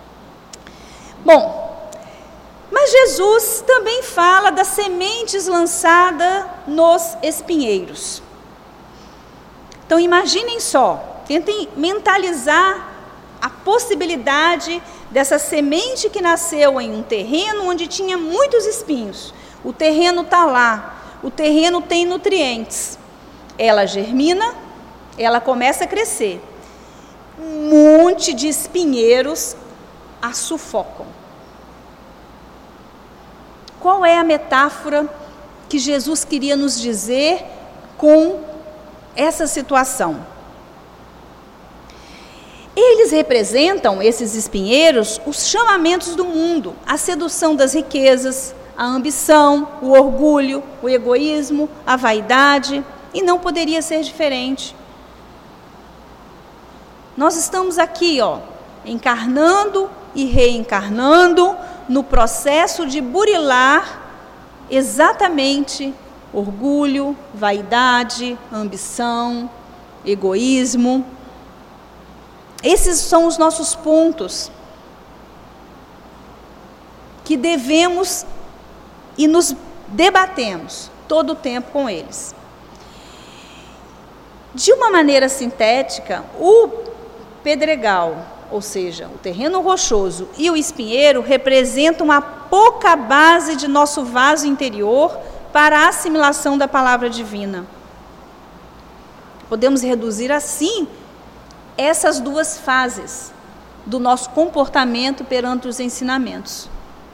Bom, mas Jesus também fala das sementes lançadas nos espinheiros. Então, imaginem só, tentem mentalizar a possibilidade dessa semente que nasceu em um terreno onde tinha muitos espinhos. O terreno está lá, o terreno tem nutrientes. Ela germina, ela começa a crescer. Um monte de espinheiros a sufocam. Qual é a metáfora que Jesus queria nos dizer com essa situação? Eles representam, esses espinheiros, os chamamentos do mundo, a sedução das riquezas, a ambição, o orgulho, o egoísmo, a vaidade, e não poderia ser diferente. Nós estamos aqui, ó, encarnando e reencarnando no processo de burilar exatamente orgulho, vaidade, ambição, egoísmo. Esses são os nossos pontos que devemos e nos debatemos todo o tempo com eles. De uma maneira sintética, o pedregal, ou seja, o terreno rochoso e o espinheiro representam a pouca base de nosso vaso interior para a assimilação da palavra divina. Podemos reduzir assim essas duas fases do nosso comportamento perante os ensinamentos.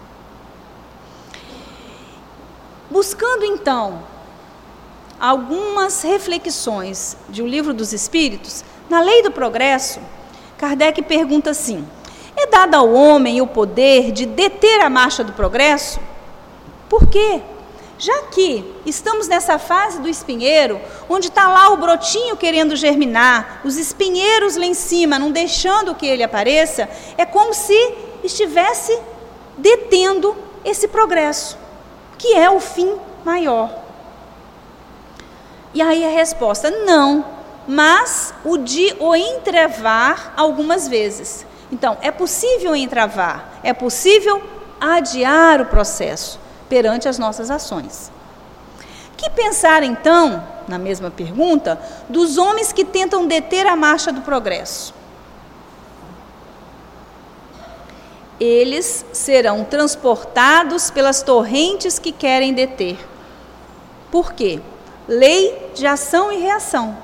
Buscando então algumas reflexões de O Livro dos Espíritos, na Lei do Progresso, Kardec pergunta assim: é dado ao homem o poder de deter a marcha do progresso? Por quê? Já que estamos nessa fase do espinheiro, onde está lá o brotinho querendo germinar, os espinheiros lá em cima, não deixando que ele apareça, é como se estivesse detendo esse progresso, que é o fim maior. E aí a resposta, não, mas o de o entravar algumas vezes. Então, é possível entravar, é possível adiar o processo perante as nossas ações. Que pensar então, na mesma pergunta, dos homens que tentam deter a marcha do progresso? Eles serão transportados pelas torrentes que querem deter. Por quê? Lei de ação e reação.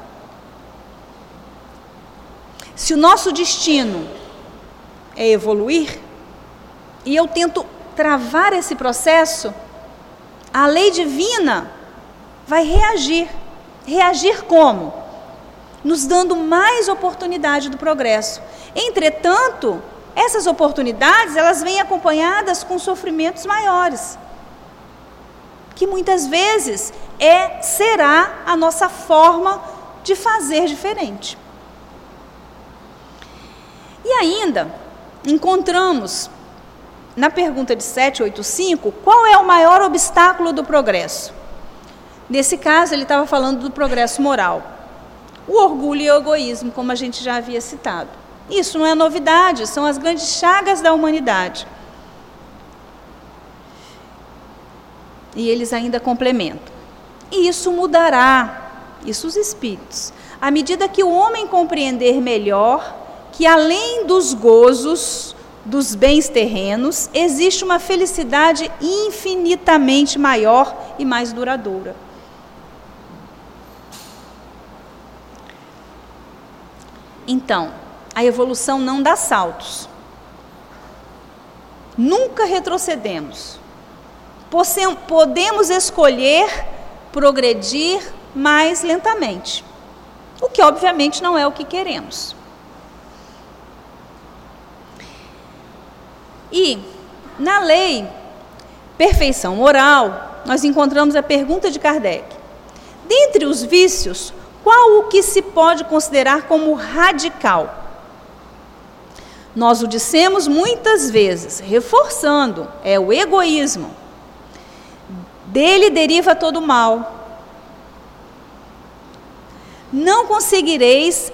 Se o nosso destino é evoluir, e eu tento travar esse processo, a lei divina vai reagir. Reagir como? nos dando mais oportunidade do progresso. Entretanto, essas oportunidades, elas vêm acompanhadas com sofrimentos maiores, que muitas vezes é, será a nossa forma de fazer diferente. E ainda, encontramos na pergunta de setecentos e oitenta e cinco, qual é o maior obstáculo do progresso? Nesse caso, ele estava falando do progresso moral. O orgulho e o egoísmo, como a gente já havia citado. Isso não é novidade, são as grandes chagas da humanidade. E eles ainda complementam. E isso mudará, isso os espíritos, à medida que o homem compreender melhor que além dos gozos, dos bens terrenos, existe uma felicidade infinitamente maior e mais duradoura. Então, a evolução não dá saltos. Nunca retrocedemos. Podemos escolher progredir mais lentamente, o que obviamente não é o que queremos. E, na lei Perfeição Moral, nós encontramos a pergunta de Kardec. Dentre os vícios, qual o que se pode considerar como radical? Nós o dissemos muitas vezes, reforçando, é o egoísmo. Dele deriva todo o mal. Não conseguireis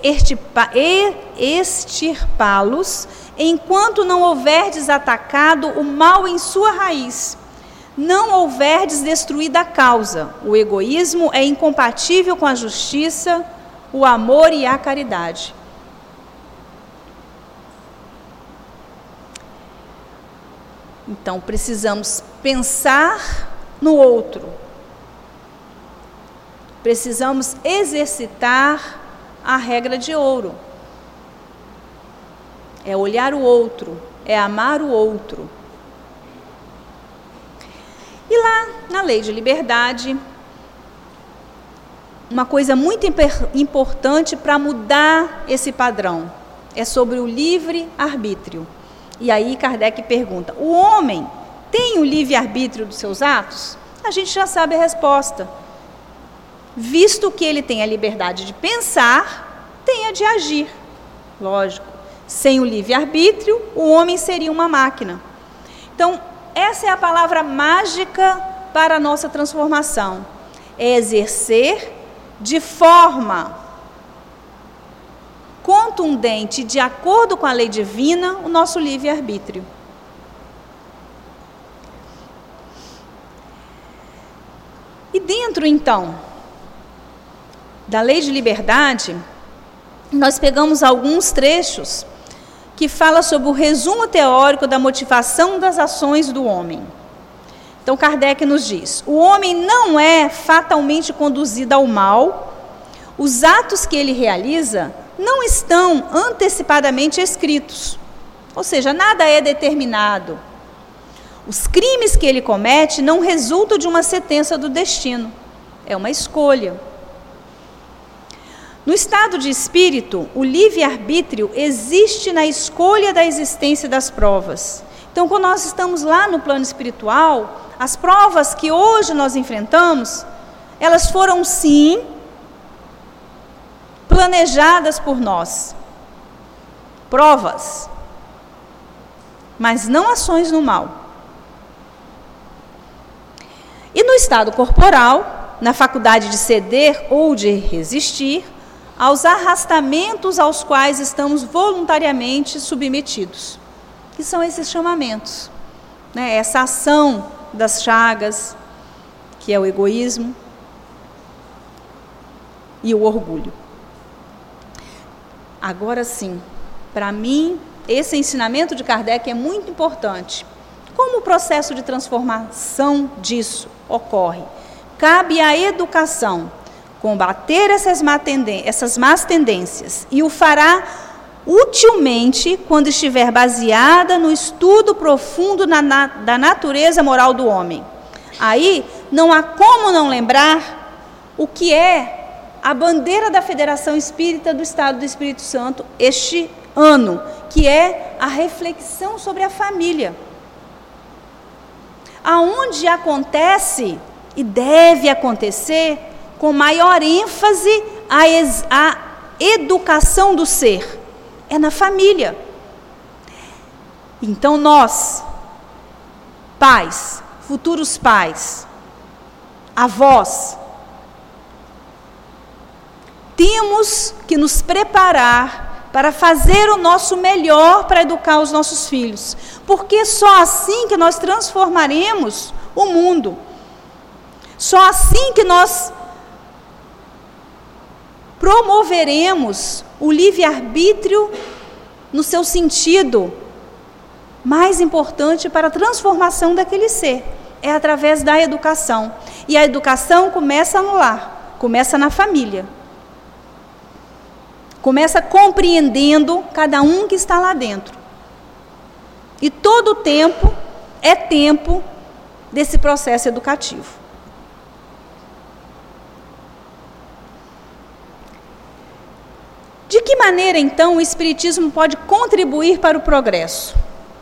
extirpá-los enquanto não houverdes atacado o mal em sua raiz. Não houverdes destruído a causa. O egoísmo é incompatível com a justiça, o amor e a caridade. Então, precisamos pensar no outro. Precisamos exercitar a regra de ouro. É olhar o outro, é amar o outro. E lá, na lei de liberdade, uma coisa muito importante para mudar esse padrão é sobre o livre-arbítrio. E aí Kardec pergunta, o homem tem o livre-arbítrio dos seus atos? A gente já sabe a resposta. Visto que ele tem a liberdade de pensar, tem a de agir. Lógico, sem o livre-arbítrio, o homem seria uma máquina. Então, essa é a palavra mágica para a nossa transformação. É exercer de forma contundente, de acordo com a lei divina, o nosso livre-arbítrio. E dentro, então, da lei de liberdade, nós pegamos alguns trechos que fala sobre o resumo teórico da motivação das ações do homem. Então, Kardec nos diz, o homem não é fatalmente conduzido ao mal, os atos que ele realiza não estão antecipadamente escritos, ou seja, nada é determinado. Os crimes que ele comete não resultam de uma sentença do destino, é uma escolha. No estado de espírito, o livre-arbítrio existe na escolha da existência das provas. Então, quando nós estamos lá no plano espiritual, as provas que hoje nós enfrentamos, elas foram sim planejadas por nós. Provas, mas não ações no mal. E no estado corporal, na faculdade de ceder ou de resistir aos arrastamentos aos quais estamos voluntariamente submetidos, que são esses chamamentos, né? Essa ação das chagas, que é o egoísmo e o orgulho. Agora sim, para mim, esse ensinamento de Kardec é muito importante. Como o processo de transformação disso ocorre? Cabe à educação combater essas, má tendências, essas más tendências, e o fará utilmente quando estiver baseada no estudo profundo na, na, da natureza moral do homem. Aí não há como não lembrar o que é a bandeira da Federação Espírita do Estado do Espírito Santo este ano, que é a reflexão sobre a família. Aonde acontece e deve acontecer com maior ênfase a, ex, a educação do ser, é na família. Então nós, pais, futuros pais, avós, temos que nos preparar para fazer o nosso melhor para educar os nossos filhos, porque é só assim que nós transformaremos o mundo, só assim que nós promoveremos o livre-arbítrio no seu sentido mais importante para a transformação daquele ser, é através da educação, e a educação começa no lar, começa na família. Começa compreendendo cada um que está lá dentro. E todo o tempo é tempo desse processo educativo. De que maneira, então, o Espiritismo pode contribuir para o progresso?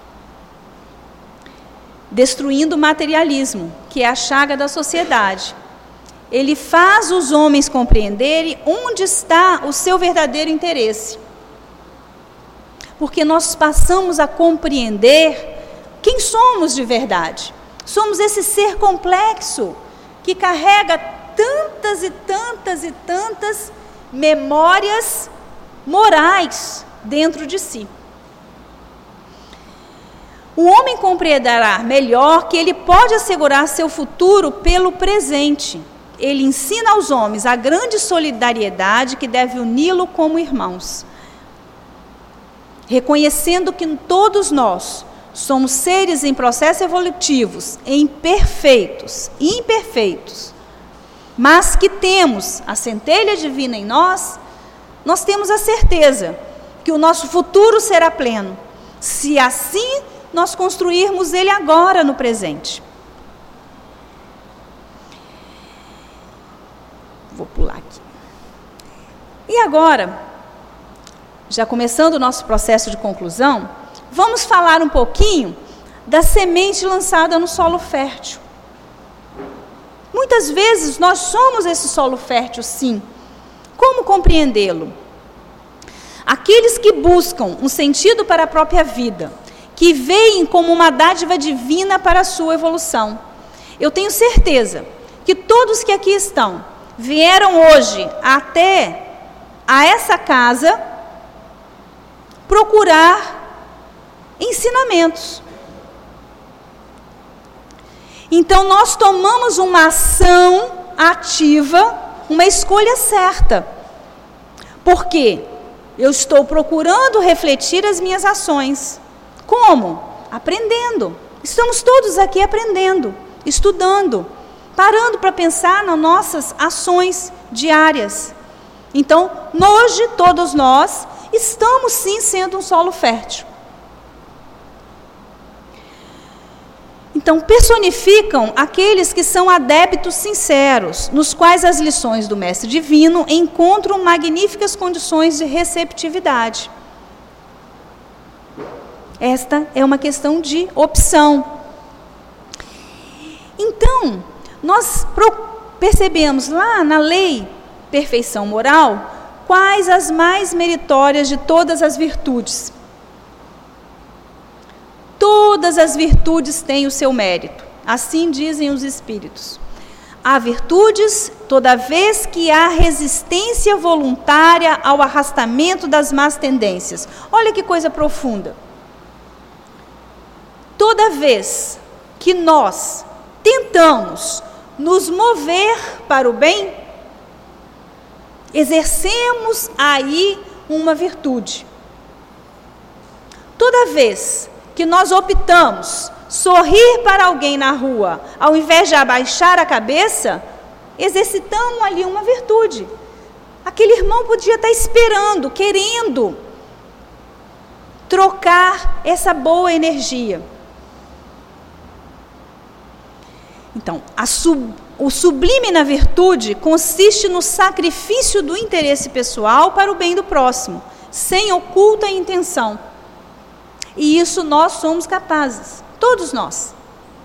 Destruindo o materialismo, que é a chaga da sociedade. Ele faz os homens compreenderem onde está o seu verdadeiro interesse. Porque nós passamos a compreender quem somos de verdade. Somos esse ser complexo que carrega tantas e tantas e tantas memórias morais dentro de si. O homem compreenderá melhor que ele pode assegurar seu futuro pelo presente. Ele ensina aos homens a grande solidariedade que deve uni-lo como irmãos, reconhecendo que todos nós somos seres em processos evolutivos, imperfeitos, imperfeitos, mas que temos a centelha divina em nós, nós temos a certeza que o nosso futuro será pleno, se assim nós construirmos ele agora no presente. Vou pular aqui. E agora, já começando o nosso processo de conclusão, vamos falar um pouquinho da semente lançada no solo fértil. Muitas vezes nós somos esse solo fértil, sim. Como compreendê-lo? Aqueles que buscam um sentido para a própria vida, que veem como uma dádiva divina para a sua evolução. Eu tenho certeza que todos que aqui estão vieram hoje até a essa casa procurar ensinamentos. Então nós tomamos uma ação ativa, uma escolha certa. Por quê? Eu estou procurando refletir as minhas ações. Como? Aprendendo. Estamos todos aqui aprendendo, estudando, parando para pensar nas nossas ações diárias. Então, hoje, todos nós estamos sim sendo um solo fértil. Então, personificam aqueles que são adeptos sinceros, nos quais as lições do Mestre Divino encontram magníficas condições de receptividade. Esta é uma questão de opção. Então, nós percebemos lá na lei perfeição moral quais as mais meritórias de todas as virtudes. Todas as virtudes têm o seu mérito, assim dizem os espíritos. Há virtudes toda vez que há resistência voluntária ao arrastamento das más tendências. Olha que coisa profunda. Toda vez que nós tentamos nos mover para o bem, exercemos aí uma virtude. Toda vez que nós optamos sorrir para alguém na rua, ao invés de abaixar a cabeça, exercitamos ali uma virtude. Aquele irmão podia estar esperando, querendo trocar essa boa energia. Então, a sub, o sublime na virtude consiste no sacrifício do interesse pessoal para o bem do próximo, sem oculta intenção. E isso nós somos capazes, todos nós.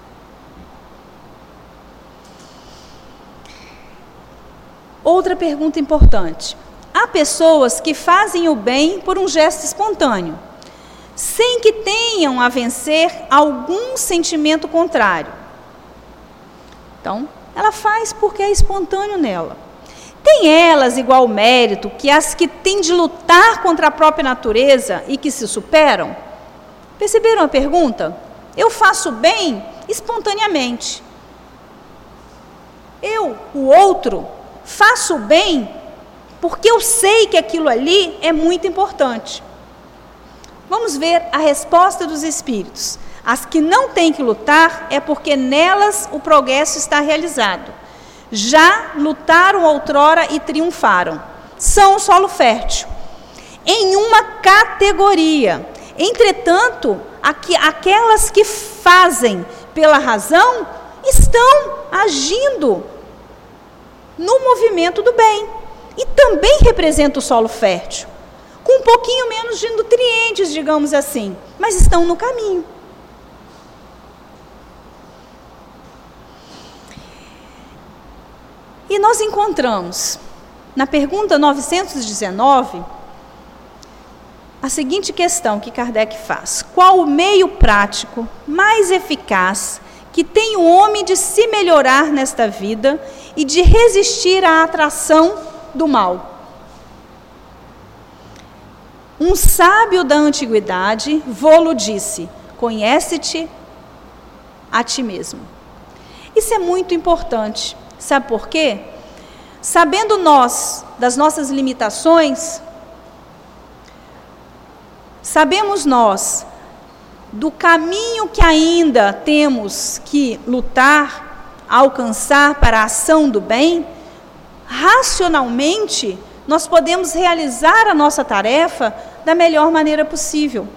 Outra pergunta importante. Há pessoas que fazem o bem por um gesto espontâneo, sem que tenham a vencer algum sentimento contrário. Então, ela faz porque é espontâneo nela. Tem elas igual mérito que as que têm de lutar contra a própria natureza e que se superam? Perceberam a pergunta? Eu faço bem espontaneamente. Eu, o outro, faço bem porque eu sei que aquilo ali é muito importante. Vamos ver a resposta dos espíritos. As que não têm que lutar é porque nelas o progresso está realizado. Já lutaram outrora e triunfaram. São o solo fértil. Em uma categoria. Entretanto, aqui, aquelas que fazem pela razão estão agindo no movimento do bem. E também representa o solo fértil. Com um pouquinho menos de nutrientes, digamos assim. Mas estão no caminho. E nós encontramos, na pergunta novecentos e dezenove, a seguinte questão que Kardec faz. Qual o meio prático mais eficaz que tem o homem de se melhorar nesta vida e de resistir à atração do mal? Um sábio da antiguidade vô-lo disse: conhece-te a ti mesmo. Isso é muito importante. Sabe por quê? Sabendo nós das nossas limitações, sabemos nós do caminho que ainda temos que lutar, alcançar para a ação do bem, racionalmente nós podemos realizar a nossa tarefa da melhor maneira possível.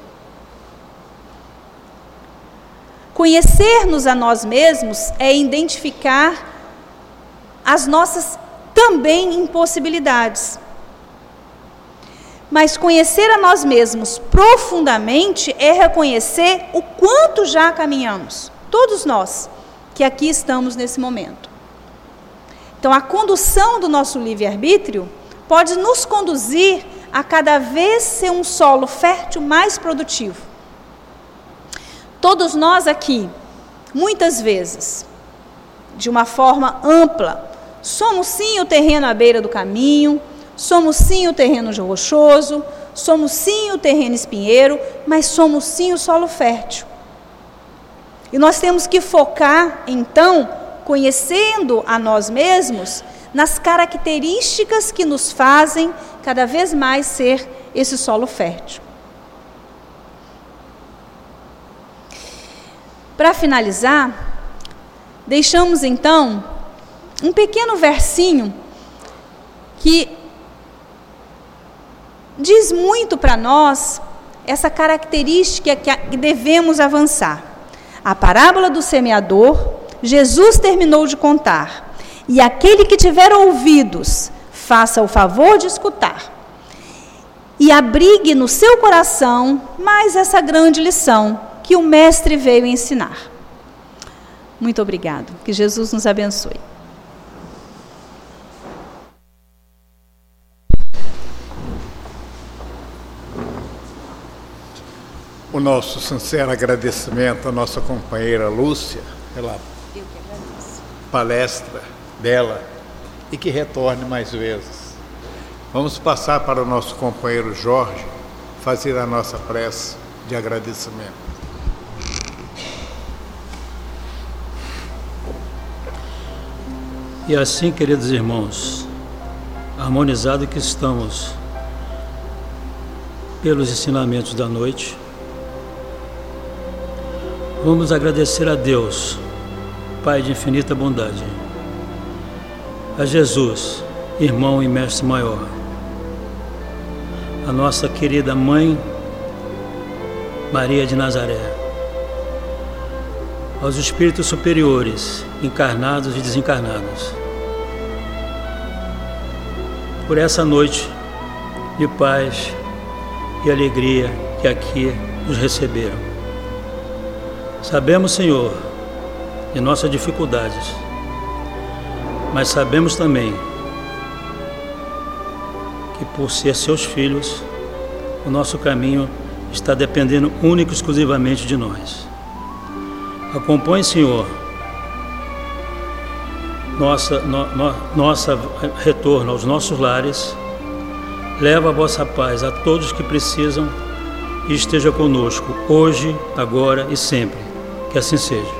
Conhecer-nos a nós mesmos é identificar as nossas também impossibilidades. Mas conhecer a nós mesmos profundamente é reconhecer o quanto já caminhamos, todos nós que aqui estamos nesse momento. Então, a condução do nosso livre-arbítrio pode nos conduzir a cada vez ser um solo fértil mais produtivo. Todos nós aqui, muitas vezes, de uma forma ampla, somos sim o terreno à beira do caminho, somos sim o terreno rochoso, somos sim o terreno espinheiro, mas somos sim o solo fértil. E nós temos que focar, então, conhecendo a nós mesmos, nas características que nos fazem cada vez mais ser esse solo fértil. Para finalizar, deixamos então um pequeno versinho que diz muito para nós essa característica que devemos avançar. A parábola do semeador, Jesus terminou de contar, e aquele que tiver ouvidos, faça o favor de escutar, e abrigue no seu coração mais essa grande lição que o Mestre veio ensinar. Muito obrigado. Que Jesus nos abençoe. O nosso sincero agradecimento à nossa companheira Lúcia pela palestra dela e que retorne mais vezes. Vamos passar para o nosso companheiro Jorge fazer a nossa prece de agradecimento. E assim, queridos irmãos, harmonizado que estamos pelos ensinamentos da noite, vamos agradecer a Deus, Pai de infinita bondade, a Jesus, irmão e mestre maior, a nossa querida mãe Maria de Nazaré, aos espíritos superiores, encarnados e desencarnados, por essa noite de paz e alegria que aqui nos receberam. Sabemos, Senhor, de nossas dificuldades, mas sabemos também que, por ser seus filhos, o nosso caminho está dependendo única e exclusivamente de nós. Acompanhe, Senhor, nossa, no, no, nossa retorno aos nossos lares. Leva a vossa paz a todos que precisam e esteja conosco, hoje, agora e sempre. Que assim seja.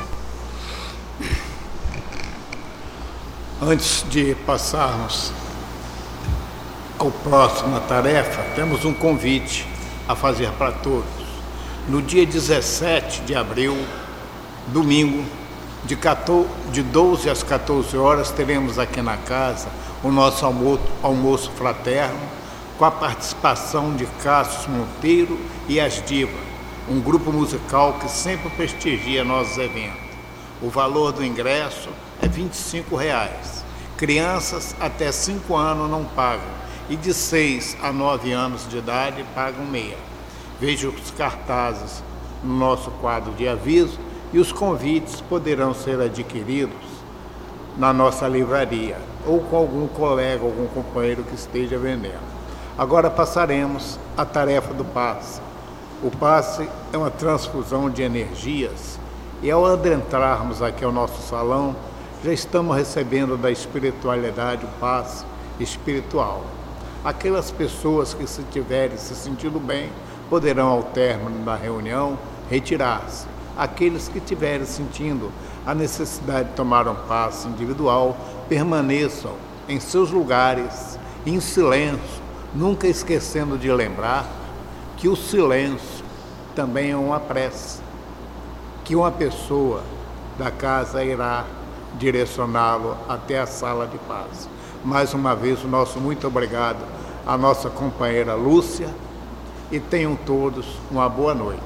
Antes de passarmos ao próximo tarefa, temos um convite a fazer para todos. No dia dezessete de abril, domingo, de doze às quatorze horas, teremos aqui na casa o nosso almoço, almoço fraterno, com a participação de Cássio Monteiro e as Divas, um grupo musical que sempre prestigia nossos eventos. O valor do ingresso é vinte e cinco reais. Crianças até cinco anos não pagam e de seis a nove anos de idade pagam meia. Veja os cartazes no nosso quadro de aviso e os convites poderão ser adquiridos na nossa livraria ou com algum colega, algum companheiro que esteja vendendo. Agora passaremos à tarefa do passe. O passe é uma transfusão de energias e ao adentrarmos aqui ao nosso salão, já estamos recebendo da espiritualidade o passe espiritual. Aquelas pessoas que se tiverem se sentindo bem, poderão ao término da reunião retirar-se. Aqueles que estiverem sentindo a necessidade de tomar um passe individual, permaneçam em seus lugares, em silêncio, nunca esquecendo de lembrar que o silêncio também é uma prece, que uma pessoa da casa irá direcioná-lo até a sala de paz. Mais uma vez, o nosso muito obrigado à nossa companheira Lúcia e tenham todos uma boa noite.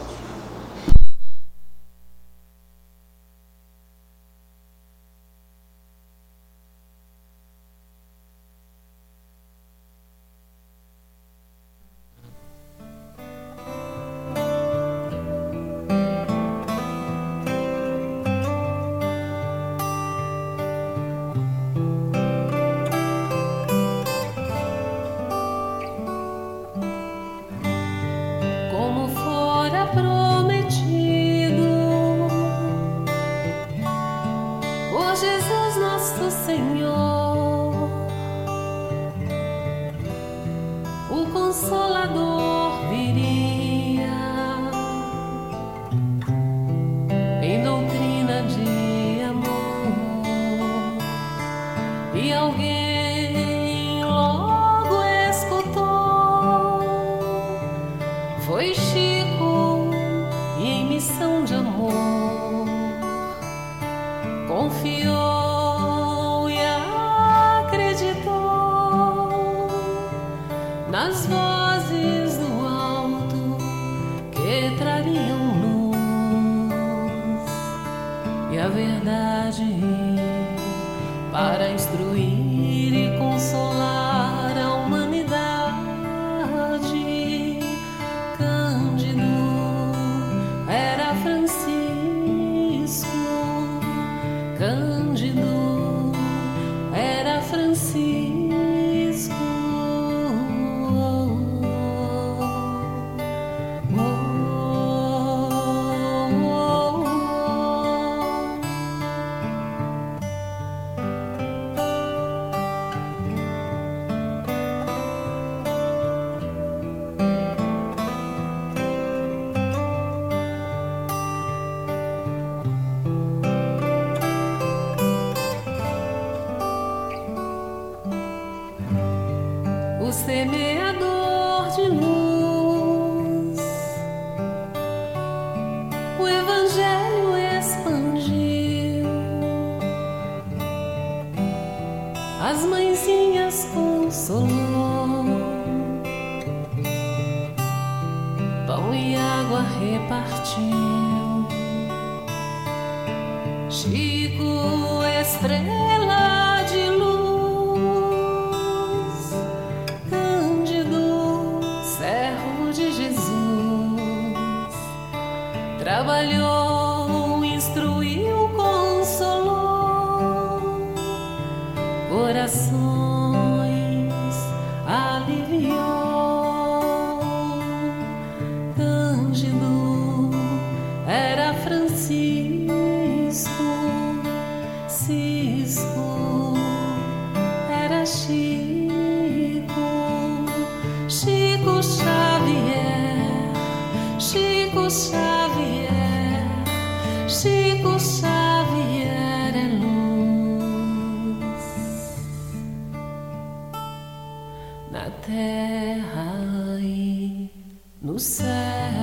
Chico, estrela de luz, Cândido, servo de Jesus, trabalhou, instruiu, consolou, corações aliviou. Cândido era Francisco, Cisco era Chico, Chico Xavier, Chico Xavier, Chico Xavier é luz na terra e no céu.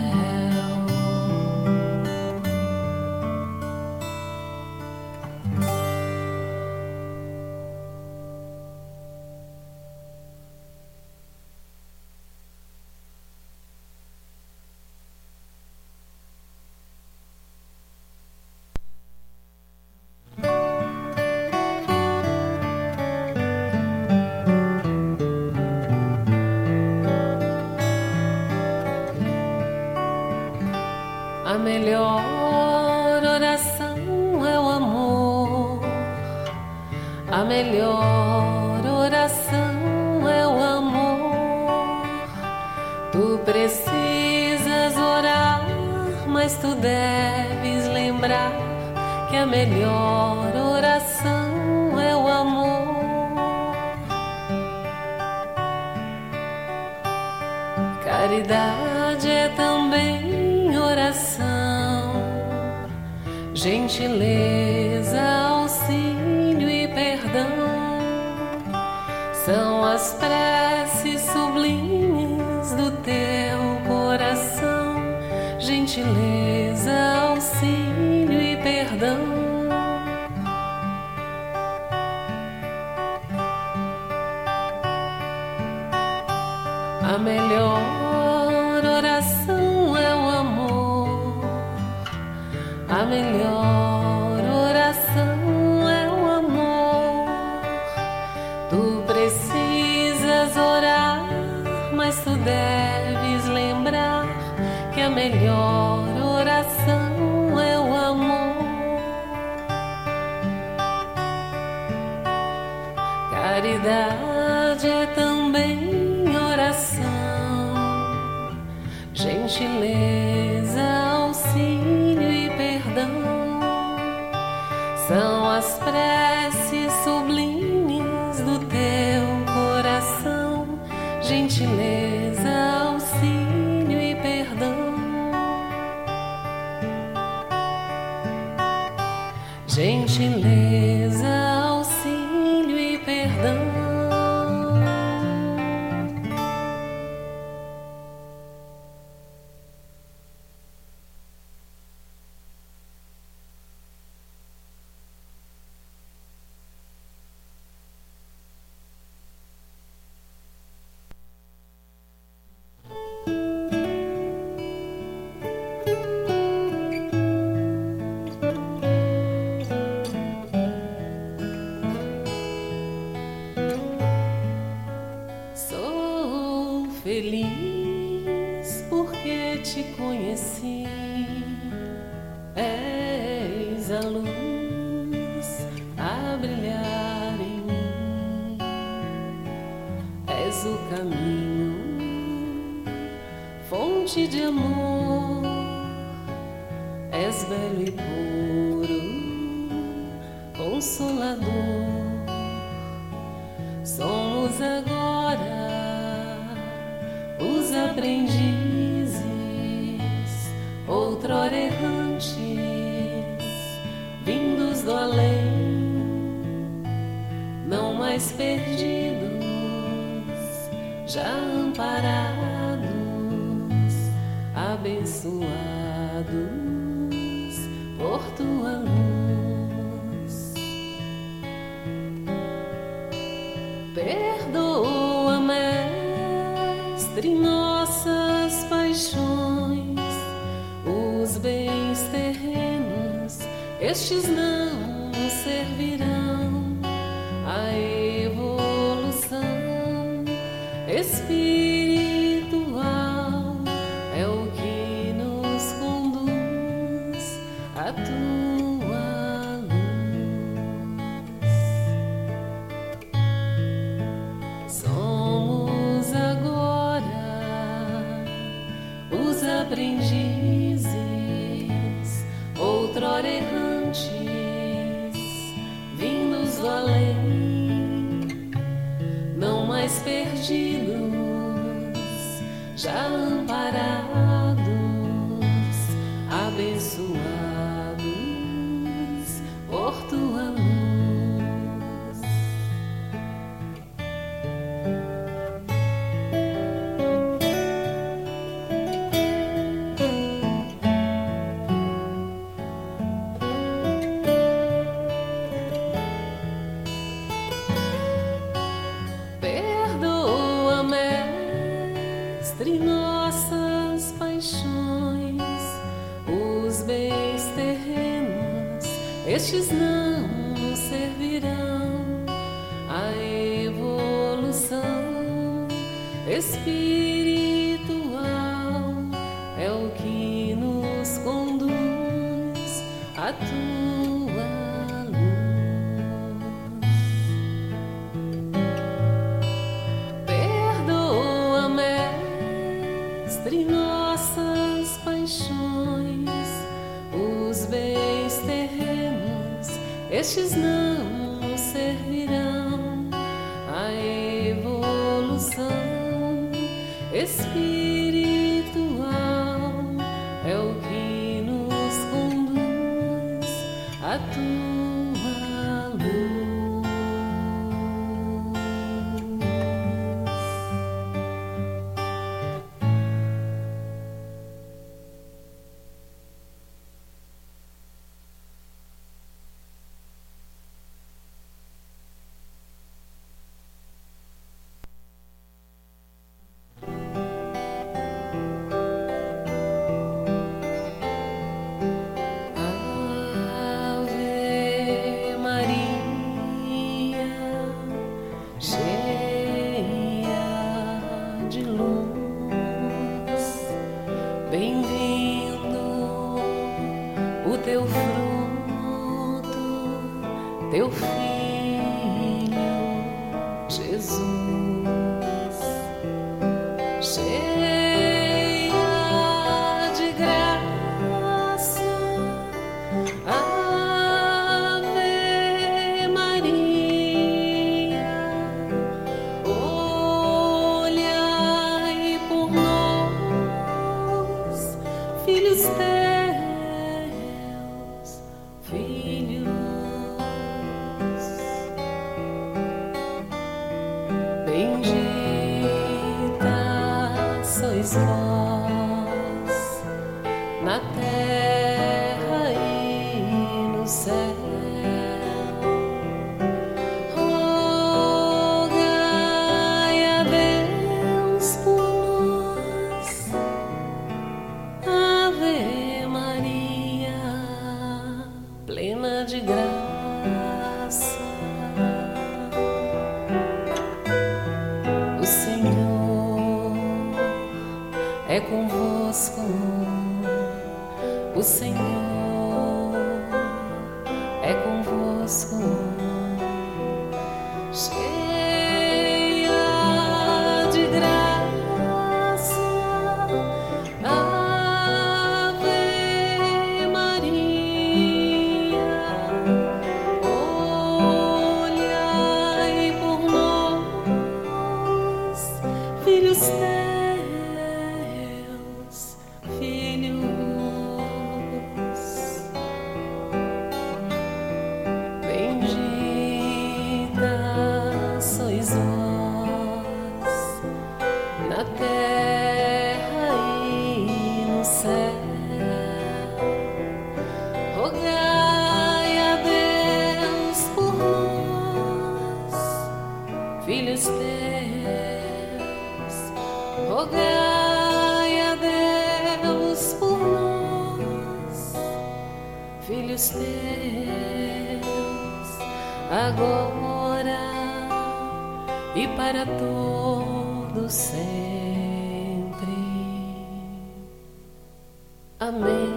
A melhor oração é o amor. A melhor oração é o amor. Tu precisas orar, mas tu deves lembrar que a melhor oração é o amor. Caridade é também oração, gentileza, auxílio e perdão. São as preces sublimes do teu coração, gentileza, auxílio e perdão. A melhor oração é o amor. A melhor oração é o amor. Tu precisas orar, mas tu deves lembrar que a melhor oração é o amor. Caridade é também oração, gentileza, auxílio e perdão. São as preces sublimes do teu coração, gentileza, auxílio e perdão. Gentileza, auxílio e perdão. Feliz porque te conheci, és a luz a brilhar em mim, és o caminho, fonte de amor, és belo e puro, consolador. Somos agora os aprendizes, outrora errantes, vindos do além, não mais perdidos, já amparados, abençoados por tua luz. Perdoa, Mestre, nossas paixões, os bens terrenos estes não servirão à evolução espiritual. É o que nos conduz à tua luz. Somos agora os aprendizes, outrora errantes, vindos do além, não mais perdidos, já amparados, abençoados por tua luz. Perdoa, Mestre, nossas paixões, os bens terrenos, estes não servirão à evolução espiritual. É o que nos conduz à tua luz. Perdoa, Mestre, nossas paixões, os bens terrenos, estes não servirão à evolução espiritual. É o que nos conduz à tua luz. Ave Maria, cheia de luz, bem-vindo o teu fruto, teu filho Jesus. Cheia de graça, Ave Maria, olhai por nós, filhos teus, filhos. Bendita sois vós na terra e no céu. Rogai a Deus por nós, Ave Maria, plena de graça. O Senhor é convosco, o Senhor é convosco. Cheia de graça, Ave Maria, olhai por nós, filhos teus, filhos. Bendita sois vós na terra e no céu. Rogai a Deus por nós, filhos teus. Rogai a Deus por nós, filhos filhos teus, agora e para todos sempre. Amém.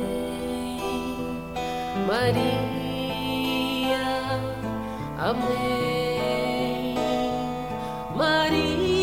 Maria, amém. Maria.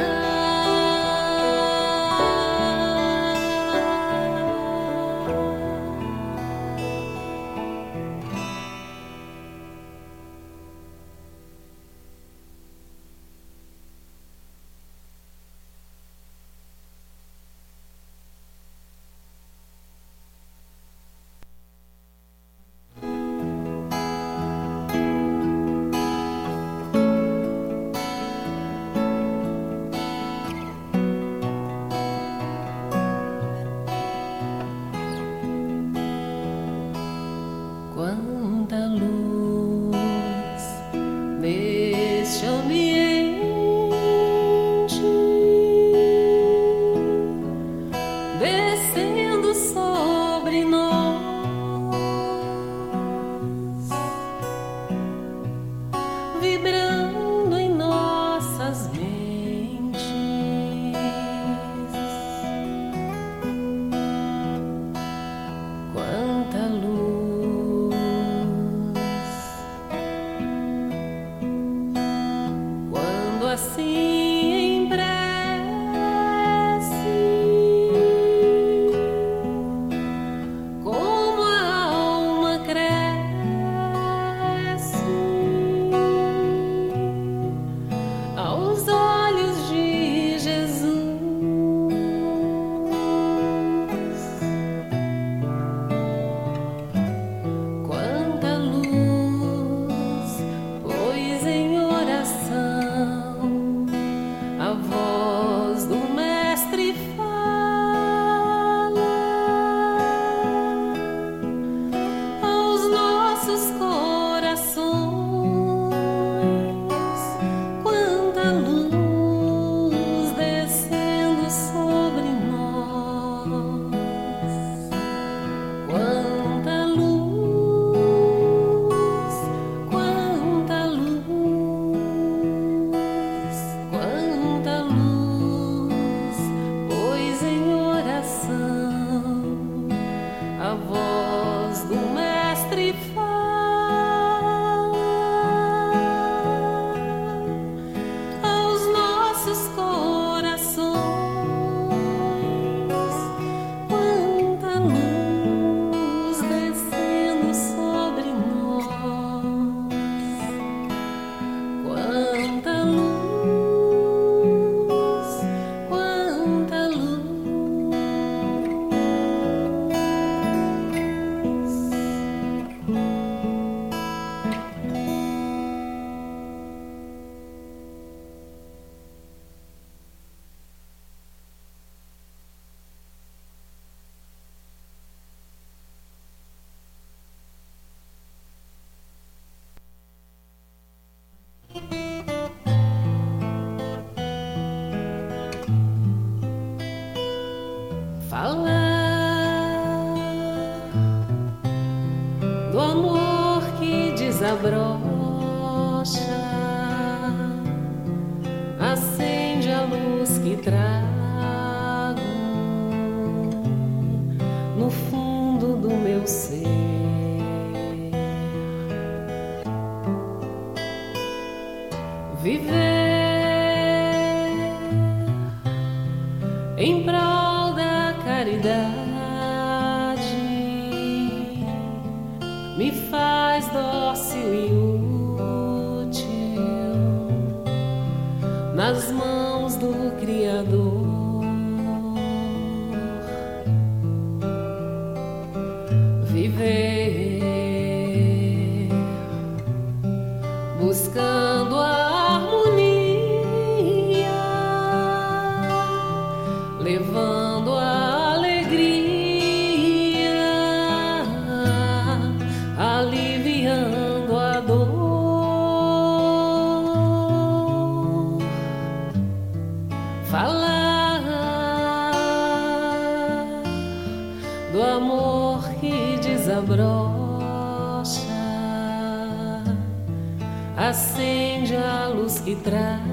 Quanta luz neste ambiente, descendo sobre nós, vibrando em nossas mentes. Quanta luz assim em prece, como a alma cresce aos olhos de Jesus. Quanta luz, pois em oração a voz do Mestre fala aos nossos corações. Quanta luz descendo sobre nós, quanta luz, quanta luz, quanta luz, pois em oração a voz do Mestre fala aos nossos corações. Quanta luz descendo sobre nós, quanta luz, quanta luz. Falar do amor que desabrocha, acende a luz que trago no fundo do meu ser. Viver em prol da caridade me faz dócil e útil nas mãos do Criador. Viver buscando a levando a alegria, aliviando a dor. Falar do amor que desabrocha, acende a luz que trago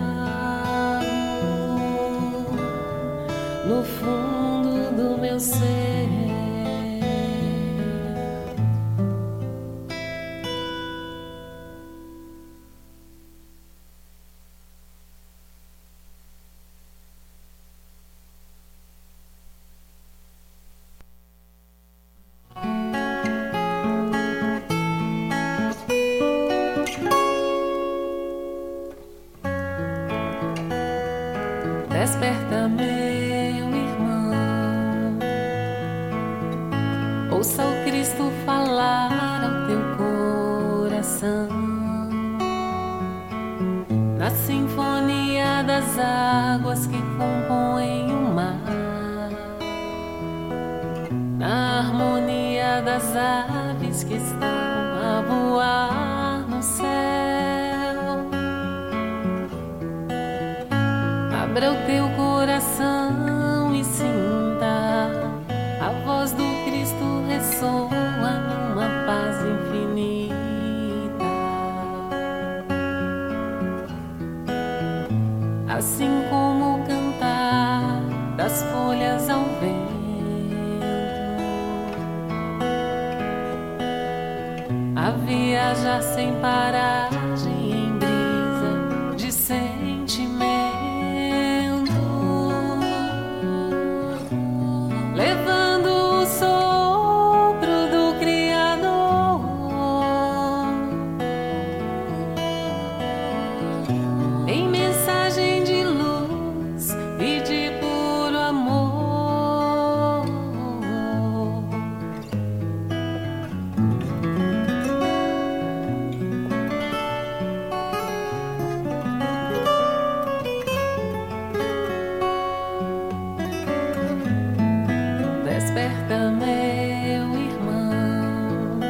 no fundo do meu ser. Desperta, meu irmão, ouça o Cristo falar ao teu coração, na sinfonia das águas que compõem o mar, na harmonia das aves que estão a voar no céu. Abra o teu coração e sinta a voz do Cristo ressoa numa paz infinita. Assim como o cantar das folhas ao vento, a viajar sem paragem em brisa de sentimento, levando o sopro do Criador em mensagem de luz e de puro amor. Desperta, meu irmão,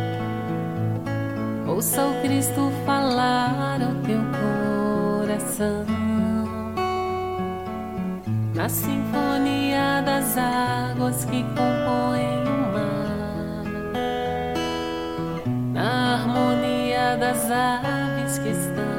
ouça o Cristo falar ao teu coração, na sinfonia das águas que compõem o mar, na harmonia das aves que estão